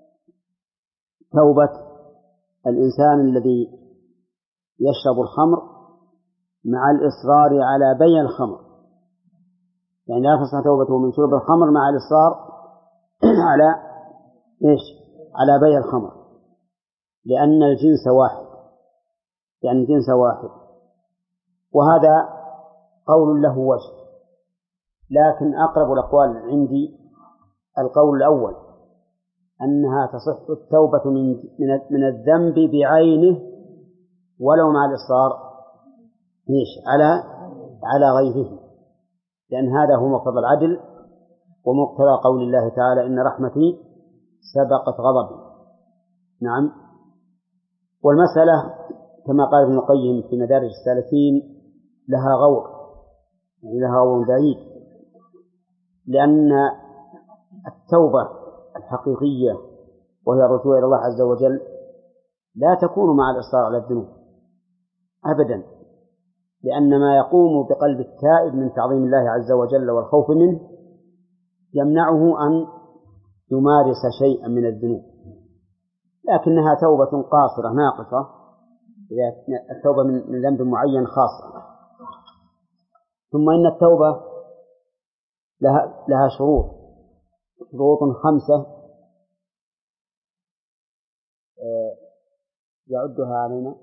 توبة الإنسان الذي يشرب الخمر مع الإصرار على بيع الخمر، يعني لا تصح توبته من شرب الخمر مع الإصرار على إيش؟ على بيع الخمر، لأن الجنس واحد، يعني الجنس واحد. وهذا قول له وجه، لكن أقرب الأقوال عندي القول الأول، أنها تصح التوبة من من الذنب بعينه ولو مع الإصرار إيش؟ على على غيره، لأن هذا هو مقتضى العدل ومقتضى قول الله تعالى إن رحمتي سبقت غضبي. نعم. والمسألة كما قال ابن القيم في مدارج السالكين لها غور، يعني لها غور بعيد، لأن التوبة الحقيقية وهي الرجوع إلى الله عز وجل لا تكون مع الإصرار على الذنوب أبدا، لأن ما يقوم بقلب التائب من تعظيم الله عز وجل والخوف منه يمنعه أن يمارس شيئا من الذنوب، لكنها توبة قاصرة ناقصة، إذا التوبة من ذنب معين خاصة. ثم إن التوبة لها, لها شروط شروط خمسة يعدها علينا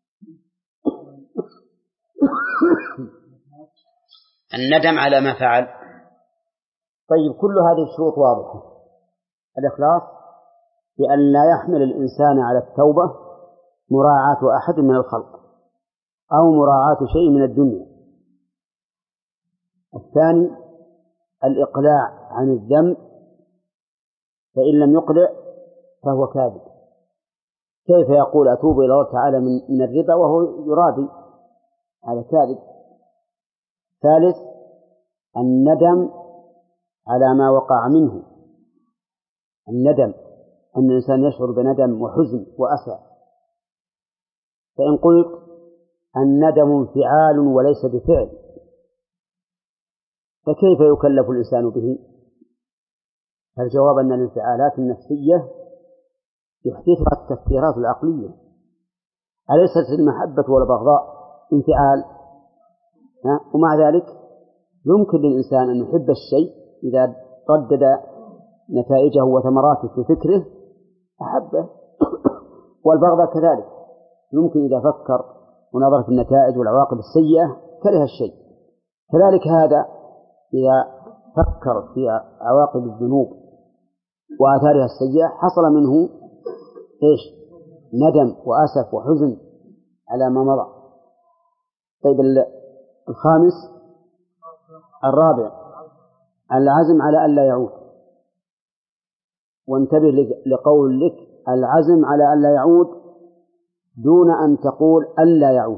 الندم على ما فعل. طيب، كل هذه الشروط واضحة. الإخلاص بأن لا يحمل الإنسان على التوبة مراعاة أحد من الخلق أو مراعاة شيء من الدنيا. الثاني الإقلاع عن الذنب، فإن لم يقلع فهو كاذب. كيف يقول أتوب إلى الله تعالى من, من الربا وهو يرادي؟ هذا كاذب. ثالث الندم على ما وقع منه، الندم أن الإنسان يشعر بندم وحزن وأسى. فإن قلت الندم انفعال وليس بفعل فكيف يكلف الإنسان به؟ الجواب أن الانفعالات النفسية يحدثها التفكيرات العقلية، أليست المحبة والبغضاء انفعال؟ ومع ذلك يمكن للإنسان أن يحب الشيء إذا ردد نتائجه وثمراته في فكره أحبه. والبغضاء كذلك، يمكن إذا فكر ونظر في النتائج والعواقب السيئة كره الشيء. كذلك هذا إذا فكر في عواقب الذنوب وآثارها السيئة حصل منه إيش؟ ندم وأسف وحزن على ما مضى. طيب الخامس الرابع العزم على ألا يعود. وانتبه لقول لك العزم على ألا يعود دون أن تقول ألا يعود،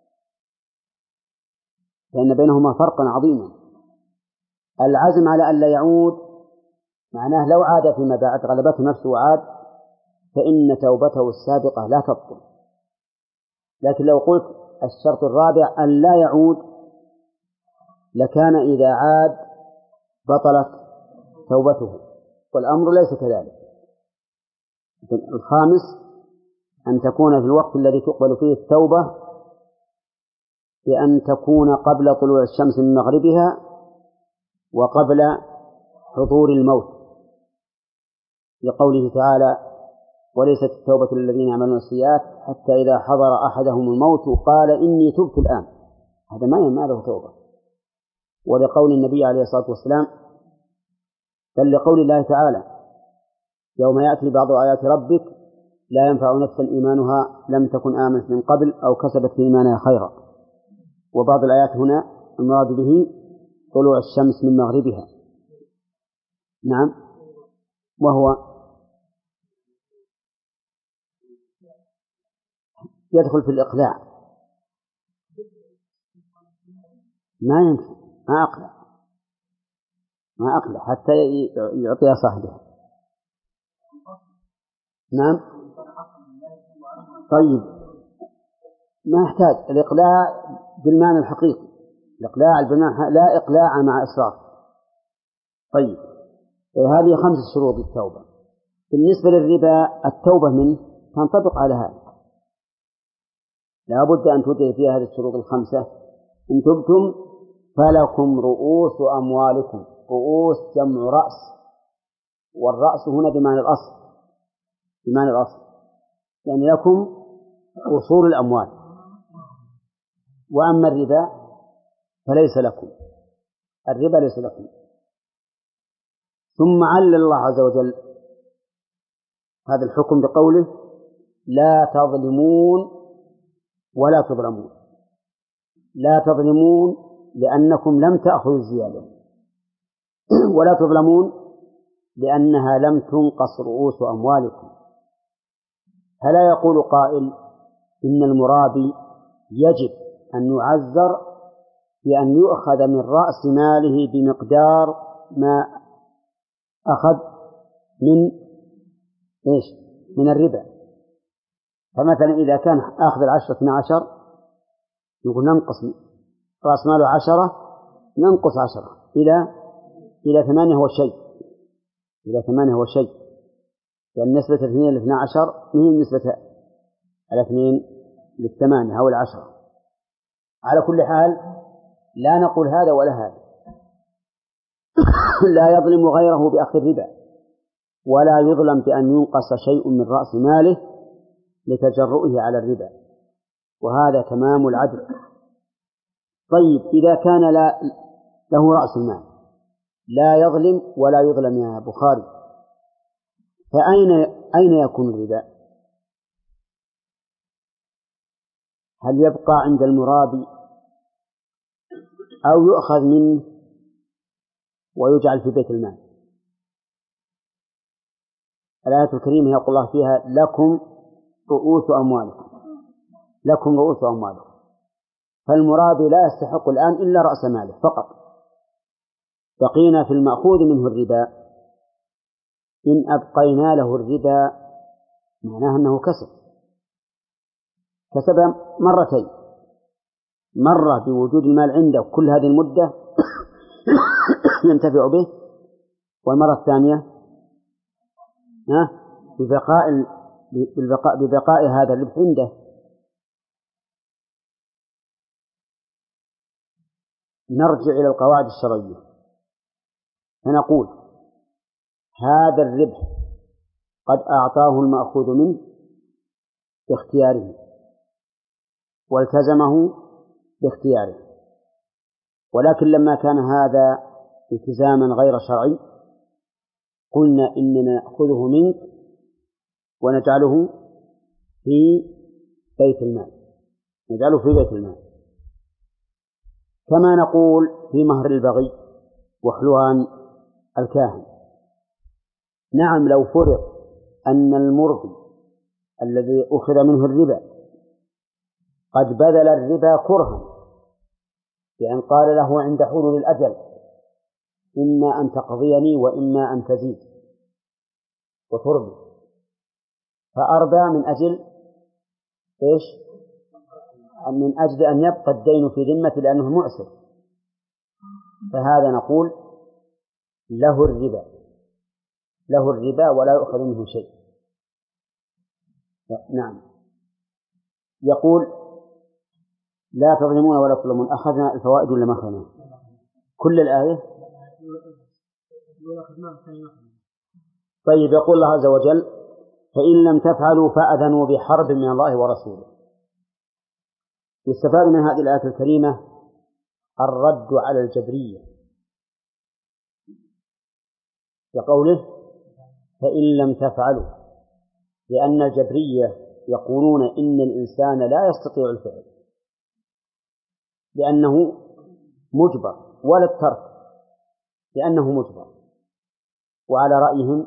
لأن بينهما فرقا عظيما. العزم على ألا يعود معناه لو عاد فيما بعد غلبته نفسه وعاد فإن توبته السابقة لا تبطل. لكن لو قلت الشرط الرابع أن لا يعود لكان إذا عاد بطلت توبته، والأمر ليس كذلك. الخامس أن تكون في الوقت الذي تقبل فيه التوبة بأن تكون قبل طلوع الشمس من مغربها وقبل حضور الموت، لقوله تعالى وليست التوبة للذين يعملون السيئات حتى إذا حضر أحدهم الموت قال إني تبت الآن. هذا ما ينمى له توبة. ولقول النبي عليه الصلاة والسلام بل لقول الله تعالى يوم يأتي بعض آيات ربك لا ينفع نفسا إيمانها لم تكن آمنت من قبل أو كسبت في إيمانها خيرا. وبعض الآيات هنا المراد به طلوع الشمس من مغربها. نعم، وهو يدخل في الإقلاع. ما ينفع، ما أقلع ما أقلع حتى يعطيها صاحبها. نعم. طيب ما يحتاج الإقلاع بالمعنى الحقيقي، الإقلاع بالمعنى لا إقلاع مع إصرار. طيب هذه خمس شروط للتوبة. بالنسبة للربا التوبة منه تنطبق على هذا، لا بد أن تدرك فيها هذه الشروط الخمسة. إن تبتم فلكم رؤوس أموالكم. رؤوس جمع رأس، والرأس هنا بمعنى الأصل، بمعنى الأصل يعني لكم أصول الأموال. وأما الربا فليس لكم، الربا ليس لكم. ثم علل الله عز وجل هذا الحكم بقوله لا تظلمون ولا تظلمون. لا تظلمون لأنكم لم تأخذوا الزيادة، ولا تظلمون لأنها لم تنقص رؤوس أموالكم. فلا يقول قائل إن المرابي يجب أن يعذر بأن يؤخذ من رأس ماله بمقدار ما أخذ من إيش؟ من الربا. فمثلا إذا كان أخذ العشرة اثنى عشر يقول ننقص رأس ماله عشرة ننقص عشرة إلى إلى ثمانية هو شيء، إلى ثمانية هو شيء، لأن نسبة الاثنين لاثنى عشر هي نسبة الاثنين للثمانية أو العشرة. على كل حال لا نقول هذا ولا هذا. لا يظلم غيره بأخذ الربا، ولا يظلم بأن ينقص شيء من رأس ماله لتجرؤه على الربا، وهذا تمام العدل. طيب إذا كان لا له رأس المال لا يظلم ولا يظلم يا بخاري، فأين أين يكون الربا؟ هل يبقى عند المرابي أو يؤخذ منه ويجعل في بيت المال؟ الآية الكريمة يقول الله فيها لكم رؤوس أموالكم، لكم رؤوس أموالكم. فالمرابي لا يستحق الآن إلا رأس ماله فقط. بقينا في المأخوذ منه الربا. إن أبقينا له الربا معناه أنه كسب، كسب مرتين، مرة بوجود المال عنده كل هذه المدة ينتفع به، والمرة الثانية ببقاء ببقاء, ببقاء هذا الربح عنده. نرجع إلى القواعد الشرعية فنقول هذا الربح قد أعطاه المأخوذ منه باختياره والتزمه باختياره، ولكن لما كان هذا التزاما غير شرعي قلنا إننا نأخذه منك ونجعله في بيت المال، نجعله في بيت المال، كما نقول في مهر البغي وحلوان الكاهن. نعم، لو فرض أن المرضي الذي أخذ منه الربا قد بذل الربا كرها، بأن قال له عند حلول الأجل إما أن تقضيني وإما أن تزيد وتربي، فأربى من أجل إيش؟ من أجل أن يبقى الدين في ذمة لأنه معسر، فهذا نقول له الربا، له الربا ولا يؤخذ منه شيء. نعم. يقول لا تظلمون ولا تظلمون. أخذنا الفوائد ولا ما أخذنا كل الآية؟ طيب، يقول الله عز وجل فإن لم تفعلوا فأذنوا بحرب من الله ورسوله. يستفاد من هذه الآية الكريمة الرد على الجبرية بقوله فإن لم تفعلوا، لأن الجبرية يقولون إن الإنسان لا يستطيع الفعل لأنه مجبر، ولا الترك لأنه مجبر، وعلى رأيهم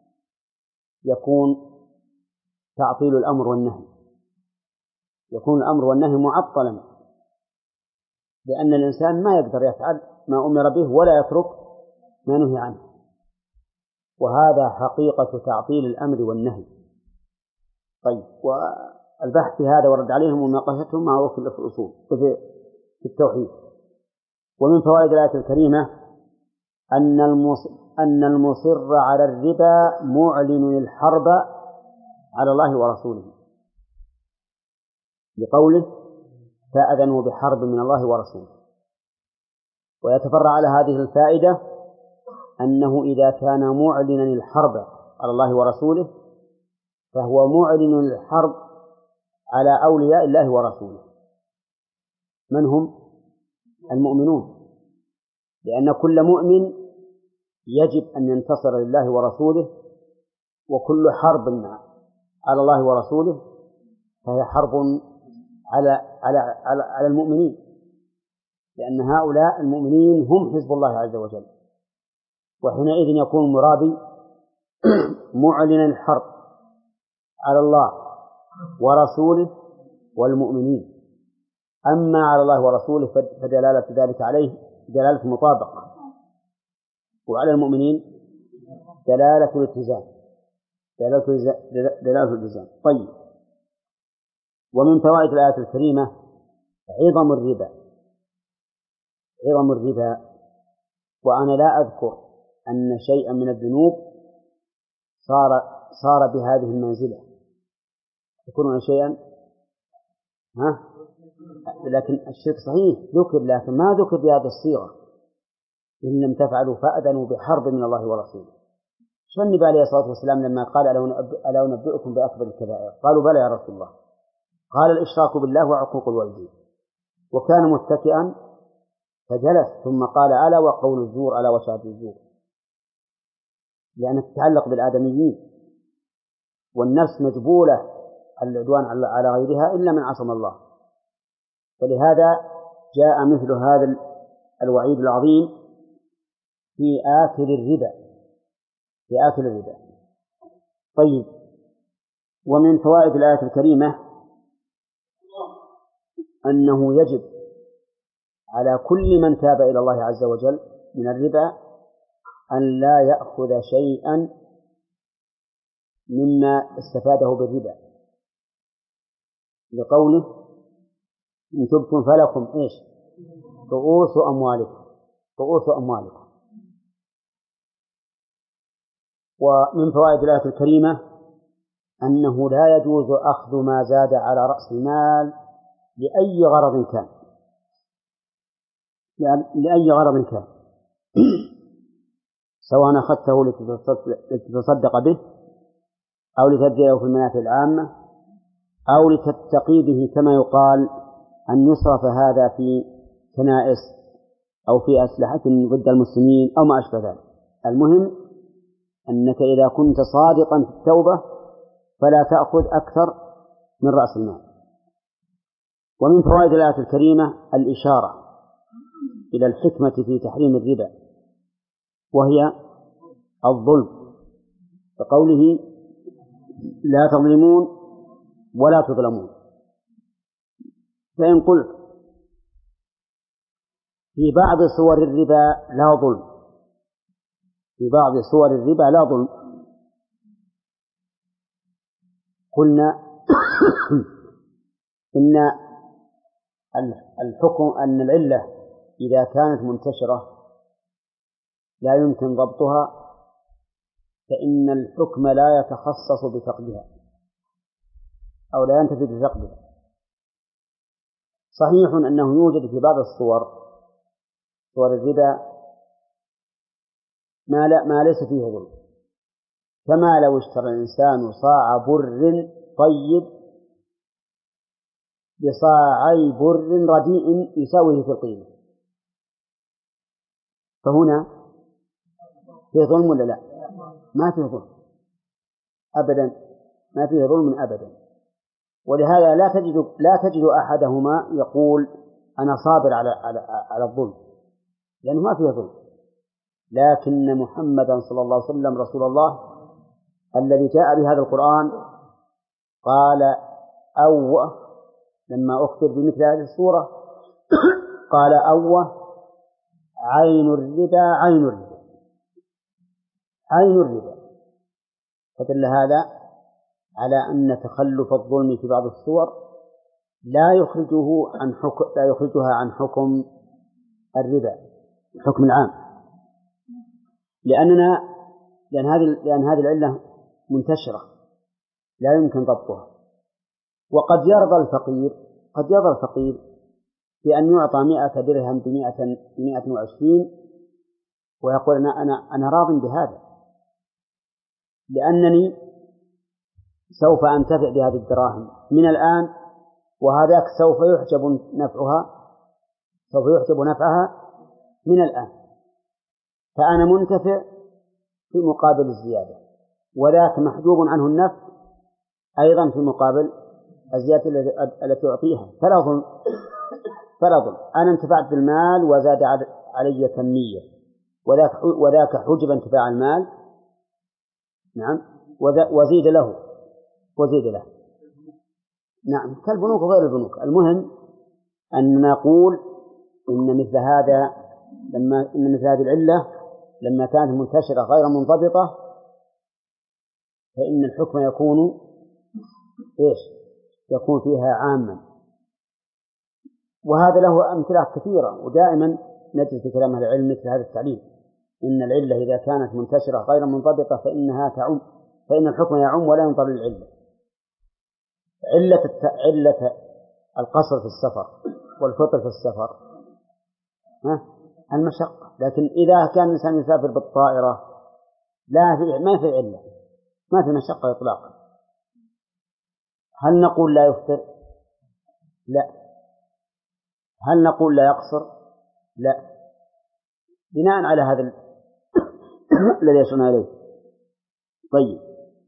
يكون تعطيل الأمر والنهي، يكون الأمر والنهي معطلا، لأن الإنسان ما يقدر يفعل ما أمر به ولا يترك ما نهي عنه، وهذا حقيقة تعطيل الأمر والنهي. طيب، والبحث في هذا ورد عليهم ومناقشتهم مع وكيل في الأصول في التوحيد. ومن فوائد الآية الكريمة أن أن المصر على الربا معلن الحرب على الله ورسوله، بقوله فأذنوا بحرب من الله ورسوله. ويتفرع على هذه الفائدة أنه إذا كان معلنا الحرب على الله ورسوله فهو معلن الحرب على أولياء الله ورسوله. من هم؟ المؤمنون، لأن كل مؤمن يجب أن ينتصر لله ورسوله، وكل حرب على الله ورسوله فهي حرب على على على, على المؤمنين، لأن هؤلاء المؤمنين هم حزب الله عز وجل، وحينئذ يكون المرابي معلنا الحرب على الله ورسوله والمؤمنين. أما على الله ورسوله فدلالة ذلك عليه دلالة مطابقة، وعلى المؤمنين دلالة الالتزام، دلالة الالتزام. طيب، ومن فوائد الآية الكريمة عظم الربا، عظم الربا. وأنا لا أذكر أن شيئا من الذنوب صار صار بهذه المنزلة، يكون شيئا ها، لكن الشرك صحيح ذكر، لكن ما ذكر بهذه الصيغة إن لم تفعلوا فأذنوا بحرب من الله ورسوله. شو النبي عليه الصلاة والسلام لما قال ألا أنبئكم بأكبر الكبائر؟ قالوا بلى يا رسول الله. قال الإشراك بالله وعقوق الوالدين، وكان متكئا فجلس ثم قال ألا وقول الزور، ألا وشهادة الزور، لأنها تتعلق بالآدميين، والنفس مجبولة العدوان على غيرها إلا من عصم الله. فلهذا جاء مثل هذا الوعيد العظيم في آكل الربا، في آكل الربا. طيب، ومن فوائد الآية الكريمة أنه يجب على كل من تاب إلى الله عز وجل من الربا أن لا يأخذ شيئا مما استفاده بالربا، لقوله إن تبتم فلكم إيش؟ رؤوس أموالكم، رؤوس أموالكم. ومن فوائد الآية الكريمة أنه لا يجوز أخذ ما زاد على رأس المال لأي غرض كان، لأي غرض كان سواء أخذته لتتصدق به أو لتبذله في المنافع العامة أو لتتقي به كما يقال أن يصرف هذا في كنائس أو في أسلحة ضد المسلمين أو ما أشبه ذلك. المهم أنك إذا كنت صادقا في التوبة فلا تأخذ أكثر من رأس المال. ومن فوائد الآية الكريمة الإشارة إلى الحكمة في تحريم الربا وهي الظلم، بقوله لا تظلمون ولا تظلمون. فإن قلت في بعض صور الربا لا ظلم، في بعض صور الربا لا ظلم، قلنا إن الحكم أن العلة إذا كانت منتشرة لا يمكن ضبطها فإن الحكم لا يتخصص بفقدها أو لا ينتفي بفقدها. صحيح أنه يوجد في بعض الصور صور الربا ما, لا ما ليس فيه ظلم، كما لو اشترى الإنسان صاع بر طيب بصاعي بر رديء يساويه في القيمة، فهنا فيه ظلم ولا لا؟ ما فيه ظلم أبدا، ما فيه ظلم أبدا. ولهذا لا تجد لا تجد أحدهما يقول أنا صابر على على على الظلم، لأنه ما فيه ظلم. لكن محمدا صلى الله عليه وسلم رسول الله الذي جاء بهذا القرآن قال أوه لما أخبر بمثل هذه الصورة قال أوه عين الربا عين الربا عين الربا. فدل هذا على أن تخلف الظلم في بعض الصور لا يخرجه عن حكم لا يخرجها عن حكم الربا الحكم العام، لأننا لأن هذه لأن هذه العلة منتشرة لا يمكن ضبطها. وقد يرضى الفقير قد يرضى الفقير بأن يعطى مئة درهم بمئة بمئة وعشرين ويقول أنا أنا أنا راض بهذا لأنني سوف أنتفع بهذه الدراهم من الآن، وهذاك سوف يحجب نفعها سوف يحجب نفعها من الآن، فأنا منتفع في مقابل الزيادة، وذاك محجوب عنه النفع أيضا في مقابل الزيادة التي أعطيها. فلا ظلم فلا ظلم أنا انتفعت بالمال وزاد علي كمية، وذاك وذاك حجب انتفاع المال نعم وزيد له وزيد له نعم كالبنوك وغير البنوك. المهم أن نقول إن مثل هذا لما إن مثل هذه العلة لما كانت منتشرة غير منضبطة فإن الحكم يكون إيش يكون فيها عاما. وهذا له أمثلة كثيرة، ودائما نجد في كلام العلم مثل هذا التعليل إن العلة إذا كانت منتشرة غير منضبطة فإنها تعم فإن الحكم يعم ولا ينظر للعلة. علة الت... علة القصر في السفر والفطر في السفر ها المشقة، لكن إذا كان الإنسان يسافر بالطائرة لا في ما في علة ما في مشقة إطلاقا. هل نقول لا يفطر؟ لا. هل نقول لا يقصر؟ لا، بناء على هذا الذي يشرنا إليه. طيب،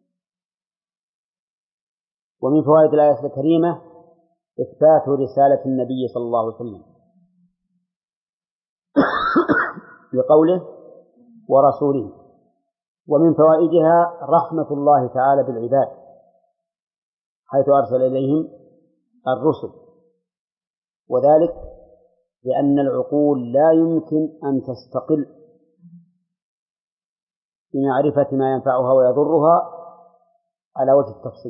ومن فوائد الآية الكريمة إثبات رسالة النبي صلى الله عليه وسلم بقوله ورسوله. ومن فوائدها رحمة الله تعالى بالعباد حيث أرسل إليهم الرسل، وذلك لأن العقول لا يمكن أن تستقل بمعرفة ما ينفعها ويضرها على وجه التفصيل،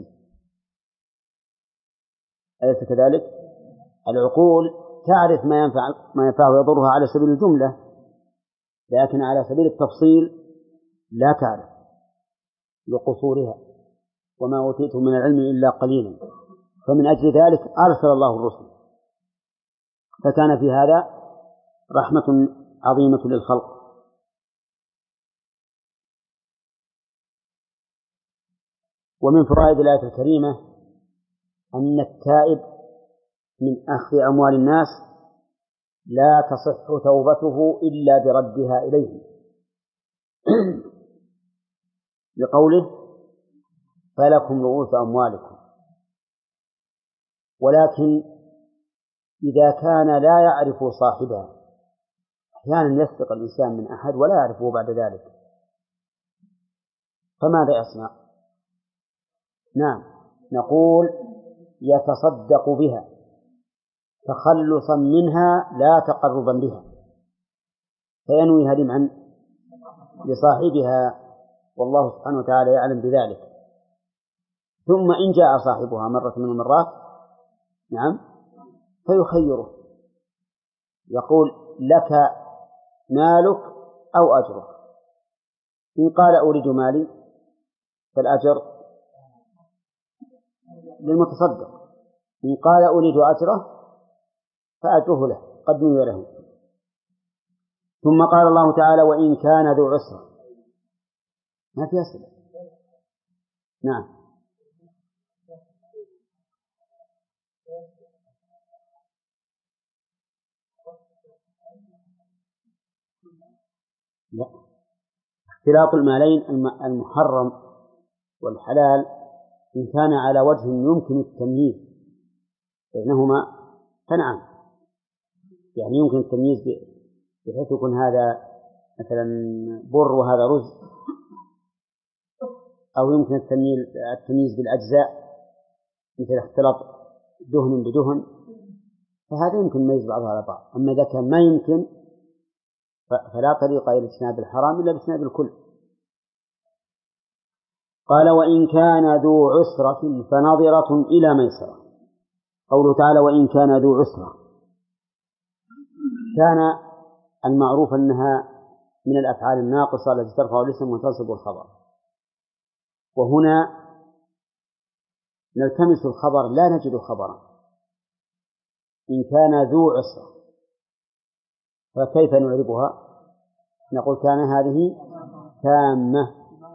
أليس كذلك؟ العقول تعرف ما ينفع ما ينفعها ويضرها على سبيل الجملة، لكن على سبيل التفصيل لا تعرف لقصورها، وما أوتيتم من العلم إلا قليلا. فمن أجل ذلك أرسل الله الرسل، فكان في هذا رحمة عظيمة للخلق. ومن فوائد الآية الكريمة أن التائب من أخذ أموال الناس لا تصح توبته إلا بردها إليه لقوله فلكم رؤوس أموالكم. ولكن إذا كان لا يعرف صاحبها، أحيانا يسرق الإنسان من أحد ولا يعرفه بعد ذلك، فماذا يصنع؟ نعم، نقول يتصدق بها تخلصا منها لا تقربا بها، فينويها لمن؟ لصاحبها، والله سبحانه وتعالى يعلم بذلك. ثم إن جاء صاحبها مرة من المرات نعم فيخيره، يقول لك مالك أو أجرك، إن قال أريد مالي فالأجر للمتصدق، إن قال أريد أجره فأجره له قد نوي له. ثم قال الله تعالى وإن كان ذو عسرة، ما في أسئلة. نعم لا، اختلاط المالين المحرم والحلال إن كان على وجه يمكن التمييز بينهما فنعم، يعني يمكن التمييز بحيث يكون هذا مثلا بر وهذا رز، أو يمكن التمييز بالأجزاء مثل اختلاط دهن بدهن، فهذا يمكن يميز بعضها على بعض. أما إذا كان ما يمكن فلا طريق إلى اجتناب الحرام إلا باجتناب الكل. قال وإن كان ذو عسرة فنظرة إلى ميسرة. قوله تعالى وإن كان ذو عسرة، كان المعروف أنها من الأفعال الناقصة التي ترفع الاسم وتنصب الخبر، وهنا نلتمس الخبر لا نجد خبرا. إن كان ذو عسرة فكيف نعربها؟ نقول كان هذه تامة،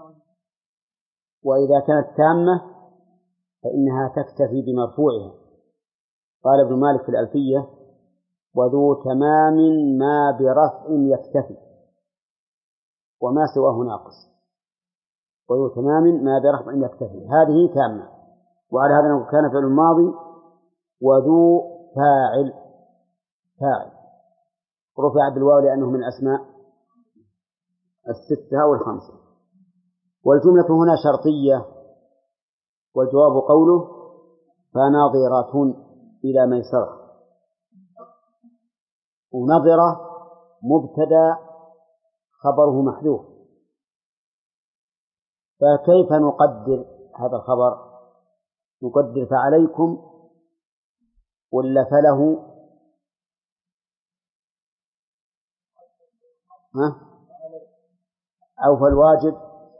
وإذا كانت تامة فإنها تكتفي بمرفوعها. قال ابن مالك في الألفية وذو تمام ما برفع يكتفي وما سواه ناقص، وذو تمام ما برفع يكتفي، هذه تامة. وعلى هذا نقول كان فعل الماضي وذو فاعل فاعل رفع بالواو لأنه من أسماء الستة والخمسة. والجملة هنا شرطية، والجواب قوله فناظرة إلى ميسرة. ونظرة مبتدأ خبره محذوف، فكيف نقدر هذا الخبر؟ نقدر فعليكم ولا فله؟ ها؟ أو فالواجب؟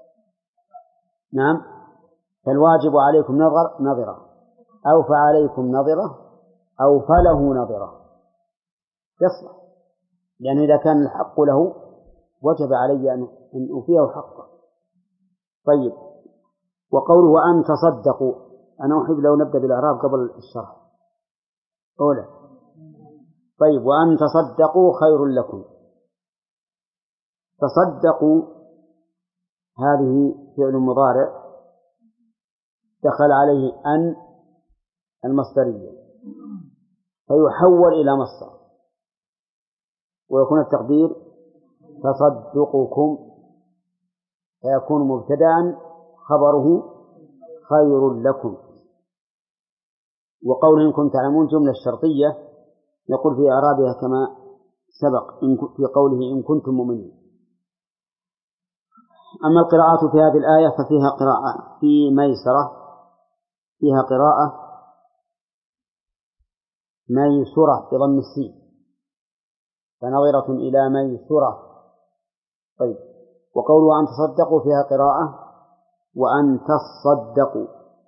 نعم، فالواجب عليكم نظر نظرة، أو فعليكم نظرة، أو فله نظرة، يصلح، لأن إذا كان الحق له وجب علي أن أوفيه حقه. طيب، وقوله وأن تصدقوا، أنا أحب لو نبدأ بالإعراب قبل الشرح. أولا طيب وأن تصدقوا خير لكم. تصدقوا هذه فعل مضارع دخل عليه أن المصدرية فيحول إلى مصدر، ويكون التقدير تصدقكم، فيكون مبتدأ خبره خير لكم. وقول إن كنتم تعلمون جملة الشرطية يقول في إعرابها كما سبق في قوله إن كنتم مؤمنين. أما القراءات في هذه الآية ففيها قراءة في ميسرة، فيها قراءة ميسرة بضم السين، فنظرة إلى ميسرة. طيب، وقوله أن تصدقوا فيها قراءة وأن تصدقوا،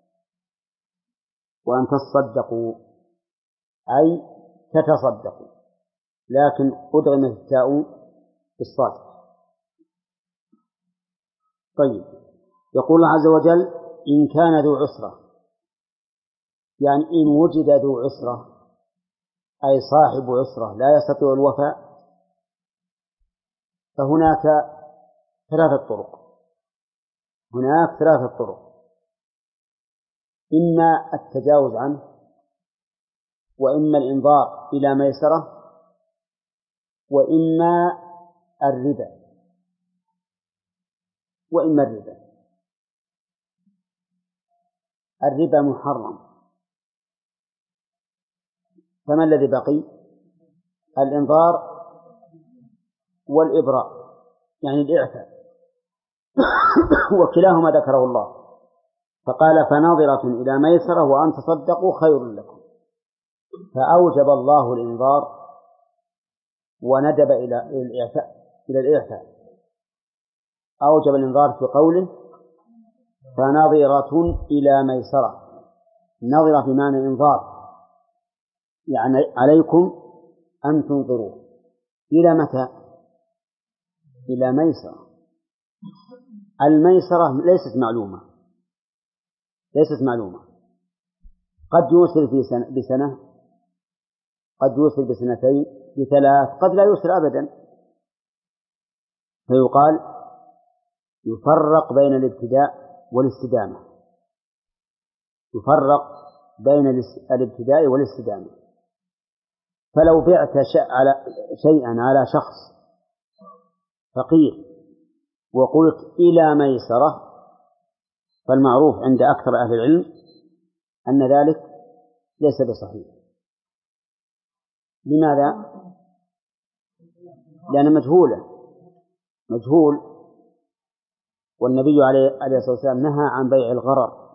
وأن تصدقوا أي تتصدقوا، لكن أدغمت التاء بالصاد. طيب، يقول الله عز وجل إن كان ذو عسرة، يعني إن وجد ذو عسرة أي صاحب عسرة لا يستطيع الوفاء، فهناك ثلاثة طرق هناك ثلاثة طرق إما التجاوز عنه، وإما الإنظار إلى ميسرة، وإما الربا وإما الربا الربا محرم، فما الذي بقي؟ الإنظار والإبراء يعني الإعفاء وكلاهما ذكره الله، فقال فناظرة إلى ميسرة وأن تصدقوا خير لكم، فأوجب الله الإنظار وندب إلى الإعفاء إلى الإعفاء أوجب الإنظار في قوله فناظرة إلى ميسرة، نظرة بمعنى إنظار، يعني عليكم أن تنظروا إلى متى؟ إلى ميسرة. الميسرة ليست معلومة ليست معلومة قد يوصل في سنة بسنة، قد يوصل بسنتين بثلاث، قد لا يوصل أبدا، فيقال يفرق بين الابتداء والاستدامة يفرق بين الابتداء والاستدامة فلو بعت شيئا على شخص فقير وقلت إلى ميسرة، فالمعروف عند أكثر أهل العلم أن ذلك ليس بصحيح. لماذا؟ لأن مجهولة مجهول والنبي عليه الصلاة والسلام نهى عن بيع الغرر،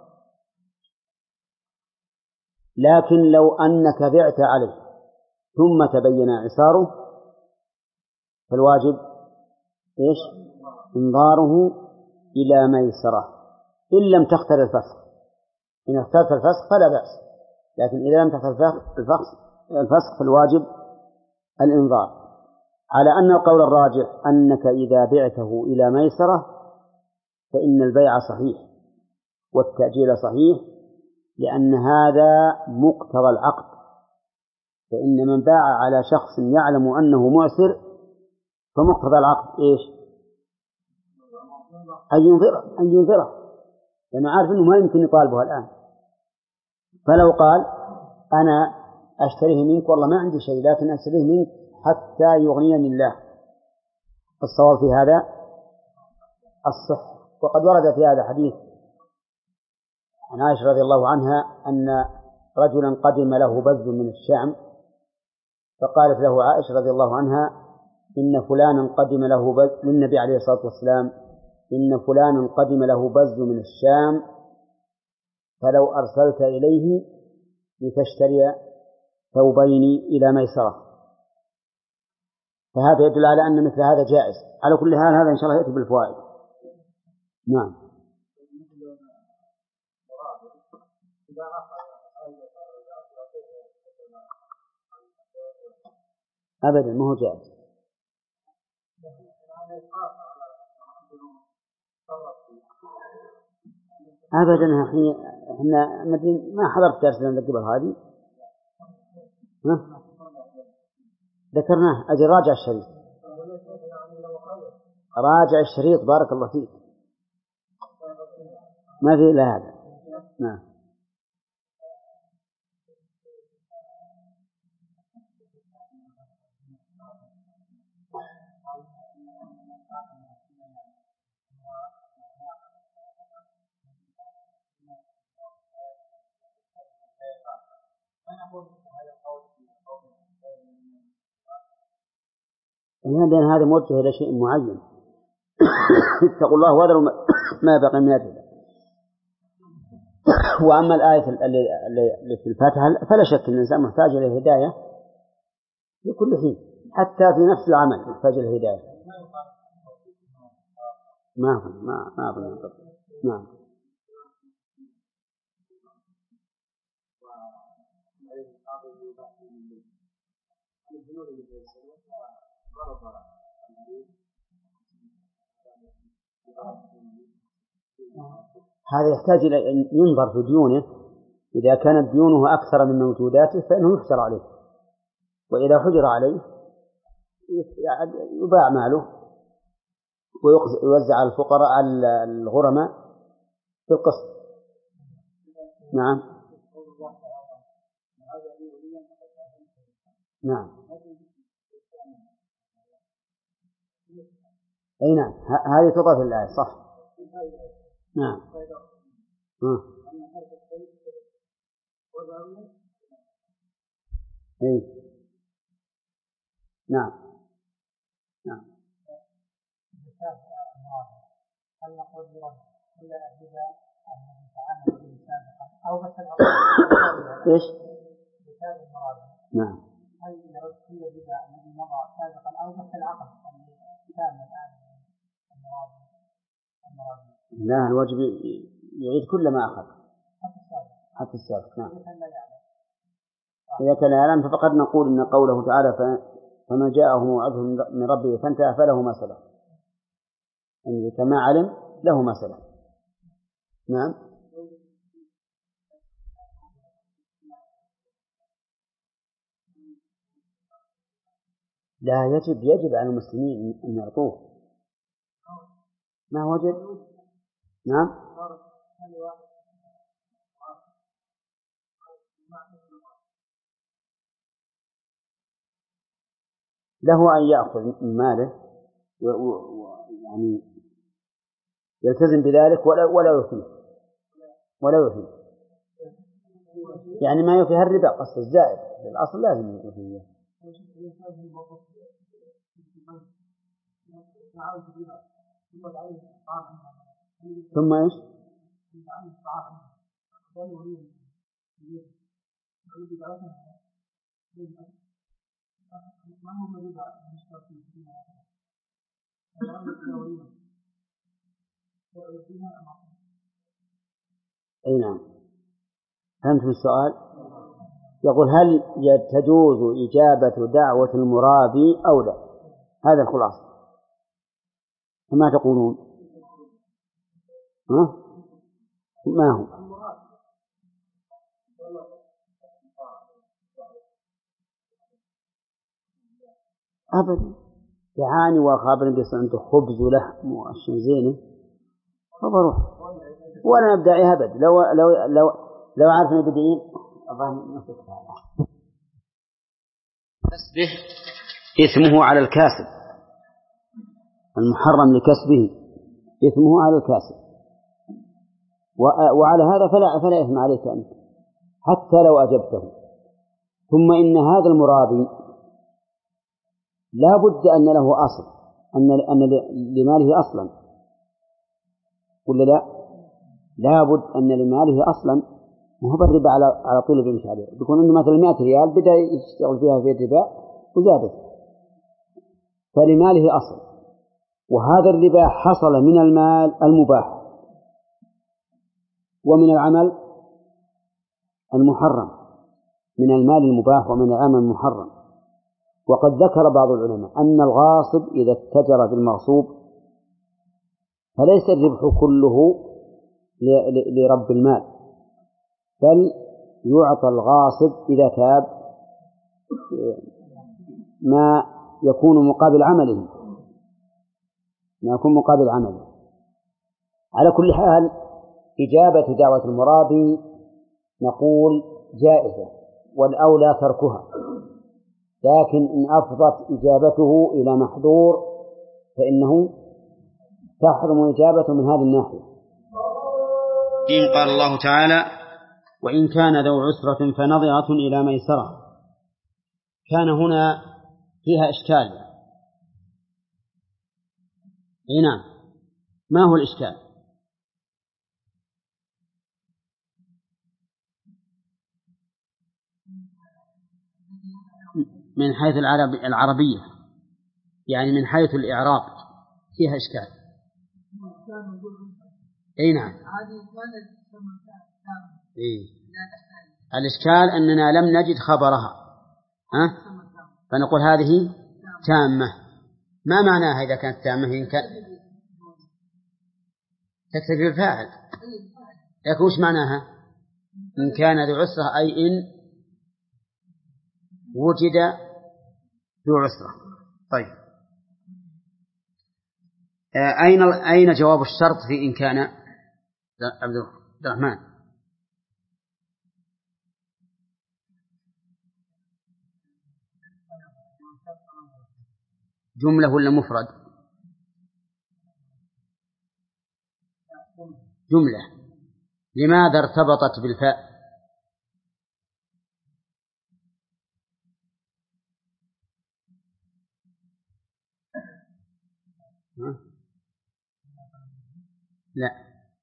لكن لو أنك بعت عليه ثم تبين عساره فالواجب إيش؟ انظاره إلى ميسرة إن لم تختر الفسخ. إن اخترت الفسخ فلا بأس، لكن إذا لم تختر الفسخ فالواجب الإنظار، على أن القول الراجح أنك إذا بعته إلى ميسرة فإن البيع صحيح والتأجيل صحيح، لأن هذا مقتضى العقد، فإن من باع على شخص يعلم أنه معسر فمقتضى العقد إيش؟ أن ينظره أن ينظره لأنه عارف أنه ما يمكن يطالبها الآن. فلو قال أنا أشتريه منك والله ما عندي شيء لكن أشتريه منك حتى يغنيني الله، الصواب في هذا الصح. وقد ورد في هذا حديث عن عائشة رضي الله عنها أن رجلا قدم له بذل من الشام، فقالت له عائشة رضي الله عنها إن فلانا قدم له بذل للنبي عليه الصلاة والسلام إن فلانا قدم له بذل من الشام فلو أرسلت إليه لتشتري ثوبين إلى ميسرة، فهذا يدل على أن مثل هذا جائز. على كل حال هذا إن شاء الله يأتي بالفوائد. نعم. أبدا ما هو جائز أبدا. إحنا ما حضرت درسنا قبل هذه ها؟ ذكرناه. أجل راجع الشريط راجع الشريط بارك الله فيك، ما في إلا هذا. نعم. لأن هذا موجه إلى شيء معين. اتقوا الله وذروا ما بقي من الربا. وأما الآية اللي في الفاتحة فلا شك أن الإنسان محتاج إلى الهداية في كل حين، حتى في نفس العمل محتاج إلى الهداية. ما ما ما أظن. نعم. هذا يحتاج إلى أن ينظر في ديونه. إذا كانت ديونه أكثر من موجوداته فإنه يحجر عليه، وإذا حجر عليه يباع ماله ويوزع على الفقراء الغرماء في القسط. نعم نعم أي نعم، هذه تضاف الآية صح. نعم آه. أي نعم نعم. هل نقول برد كل الربا الذي تعامل به سابقا أو بس إيش؟ بسبب المراد؟ نعم. هل يرد كل الربا الذي مضى سابقا أو بس العقد الذي كان الآن المراد؟ المراد لا، الواجب يعيد كل ما أخذ حتى السابق. نعم. إذا كان يعلم ففقد نقول إن قوله تعالى فما جاءه موعظه من ربه فانتهى فله ما سلف، إن كما علم له ما سلف. نعم. لا يجب يجب على المسلمين أن يعطوه. ما وجب. نعم. له أن يأخذ من ماله ويعني يلتزم بذلك ولا ولا يفيه ولا يفيه يعني ما يفيه الربا قصد الزائد الأصل لازم يفيه. ثم إيش؟ أي نعم فهمتم السؤال. يقول هل تجوز إجابة دعوة المرابي أو لا؟ هذا الخلاصة. فما تقولون؟ ها؟ ما هو؟ أبدا يعاني وخابر بس عنده خبز ولحم وأشياء زينة فبروح ولا نبدأ أبد. لو لو لو لو عرفنا بدين كسبه إثمه على الكاسب، المحرم لكسبه إثمه على الكاسب، وعلى هذا فلا فلا إثم عليك أنت حتى لو أجبته. ثم إن هذا المرابي لا بد أن له أصل، أن أن لماله أصلا ولا لا؟ لا بد أن لماله أصلا، ما هو بالربا على على طول بيمشي عليه. بيكون عنده مثلا مئة ريال بدأ يشتغل فيها في الربا وزادت، فلماله أصل. وهذا الربا حصل من المال المباح ومن العمل المحرم، من المال المباح ومن العمل المحرم. وقد ذكر بعض العلماء أن الغاصب إذا اتجر بالمغصوب فليس الربح كله لرب المال، بل يعطى الغاصب إذا تاب ما يكون مقابل عمله، ما يكون مقابل عمله. على كل حال إجابة دعوة المرابي نقول جائزة والأولى تركها، لكن إن أفضت إجابته إلى محظور فإنه تحرم إجابته من هذه الناحية. إن قال الله تعالى وإن كان ذو عسرة فنظرة إلى ميسرة، كان هنا فيها إشكال. إيه نعم، ما هو الإشكال؟ من حيث العربية، يعني من حيث الإعراب فيها إشكال. أي نعم. إيه. الإشكال أننا لم نجد خبرها، ها؟ فنقول هذه تامة. ما معناها إذا كانت تامة؟ إن كان تكتفي بالفاعل، لكن وش معناها؟ إن كان ذو عسرة أي إن وجد ذو عسرة. طيب أين أين جواب الشرط في إن كان عبد الرحمن؟ جملة ولا مفرد؟ جملة. لماذا ارتبطت بالفاء؟ لا،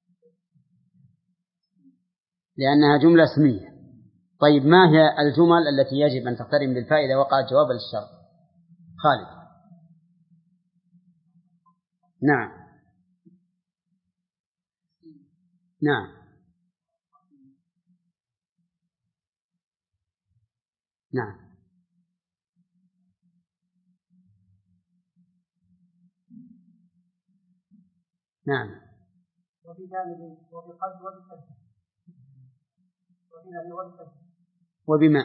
لأنها جملة اسمية. طيب ما هي الجمل التي يجب أن تقترن بالفاء إذا وقعت جوابا للشرط؟ خالد. نعم نعم نعم نعم. وبما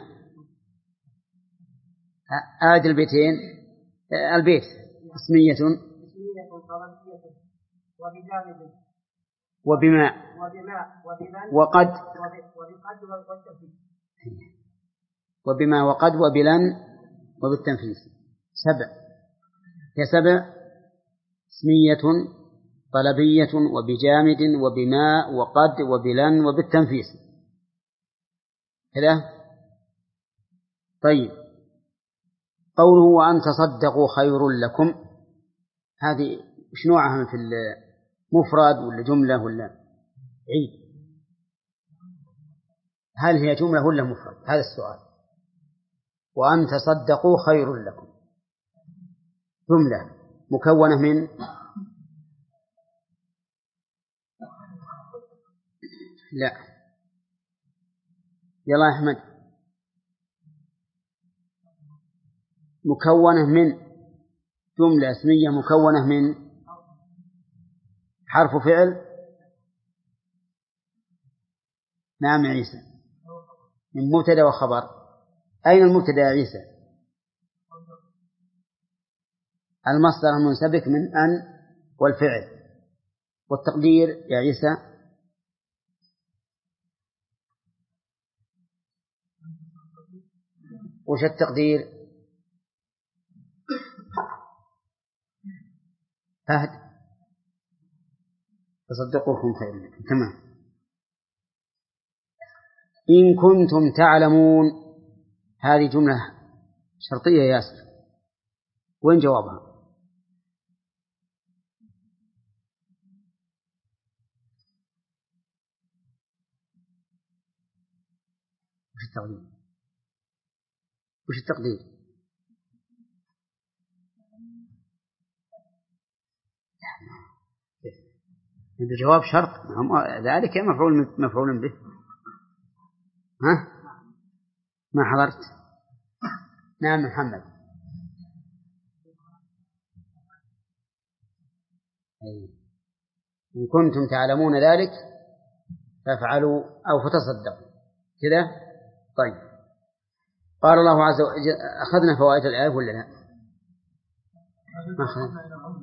آد البيتين البيت اسمية وبما وقد وبما وقد وبلن وبالتنفيذ. سبع هي سبع اسمية طلبية وبجامد وبما وقد وبلن وبالتنفيذ كذا. طيب قوله وأن تصدقوا خير لكم، هذه وش نوعها؟ في المفرد ولا جملة ولا عيد؟ هل هي جملة ولا مفرد؟ هذا السؤال. وأن تصدقوا خير لكم جملة مكونة من لا يلا يا أحمد، مكونة من جملة اسمية مكونة من حرف فعل. نعم عيسى، من مبتدأ وخبر. أين المبتدأ يا عيسى؟ المصدر المنسبك من أن والفعل. والتقدير يا عيسى وش التقدير؟ فهد تصدقوكم خير لكم. تمام. إن كنتم تعلمون، هذه جملة شرطية يا ياسر، وين جوابها؟ وش التقدير؟ وش التقدير؟ بجواب شرط ذلك مفعول مفعول به. ها ما حضرت؟ نعم محمد. أي. إن كنتم تعلمون ذلك فافعلوا أو فتصدقوا كذا. طيب قال الله عز وجل. أخذنا فوائد الآية ولا لا؟ ما أخذنا.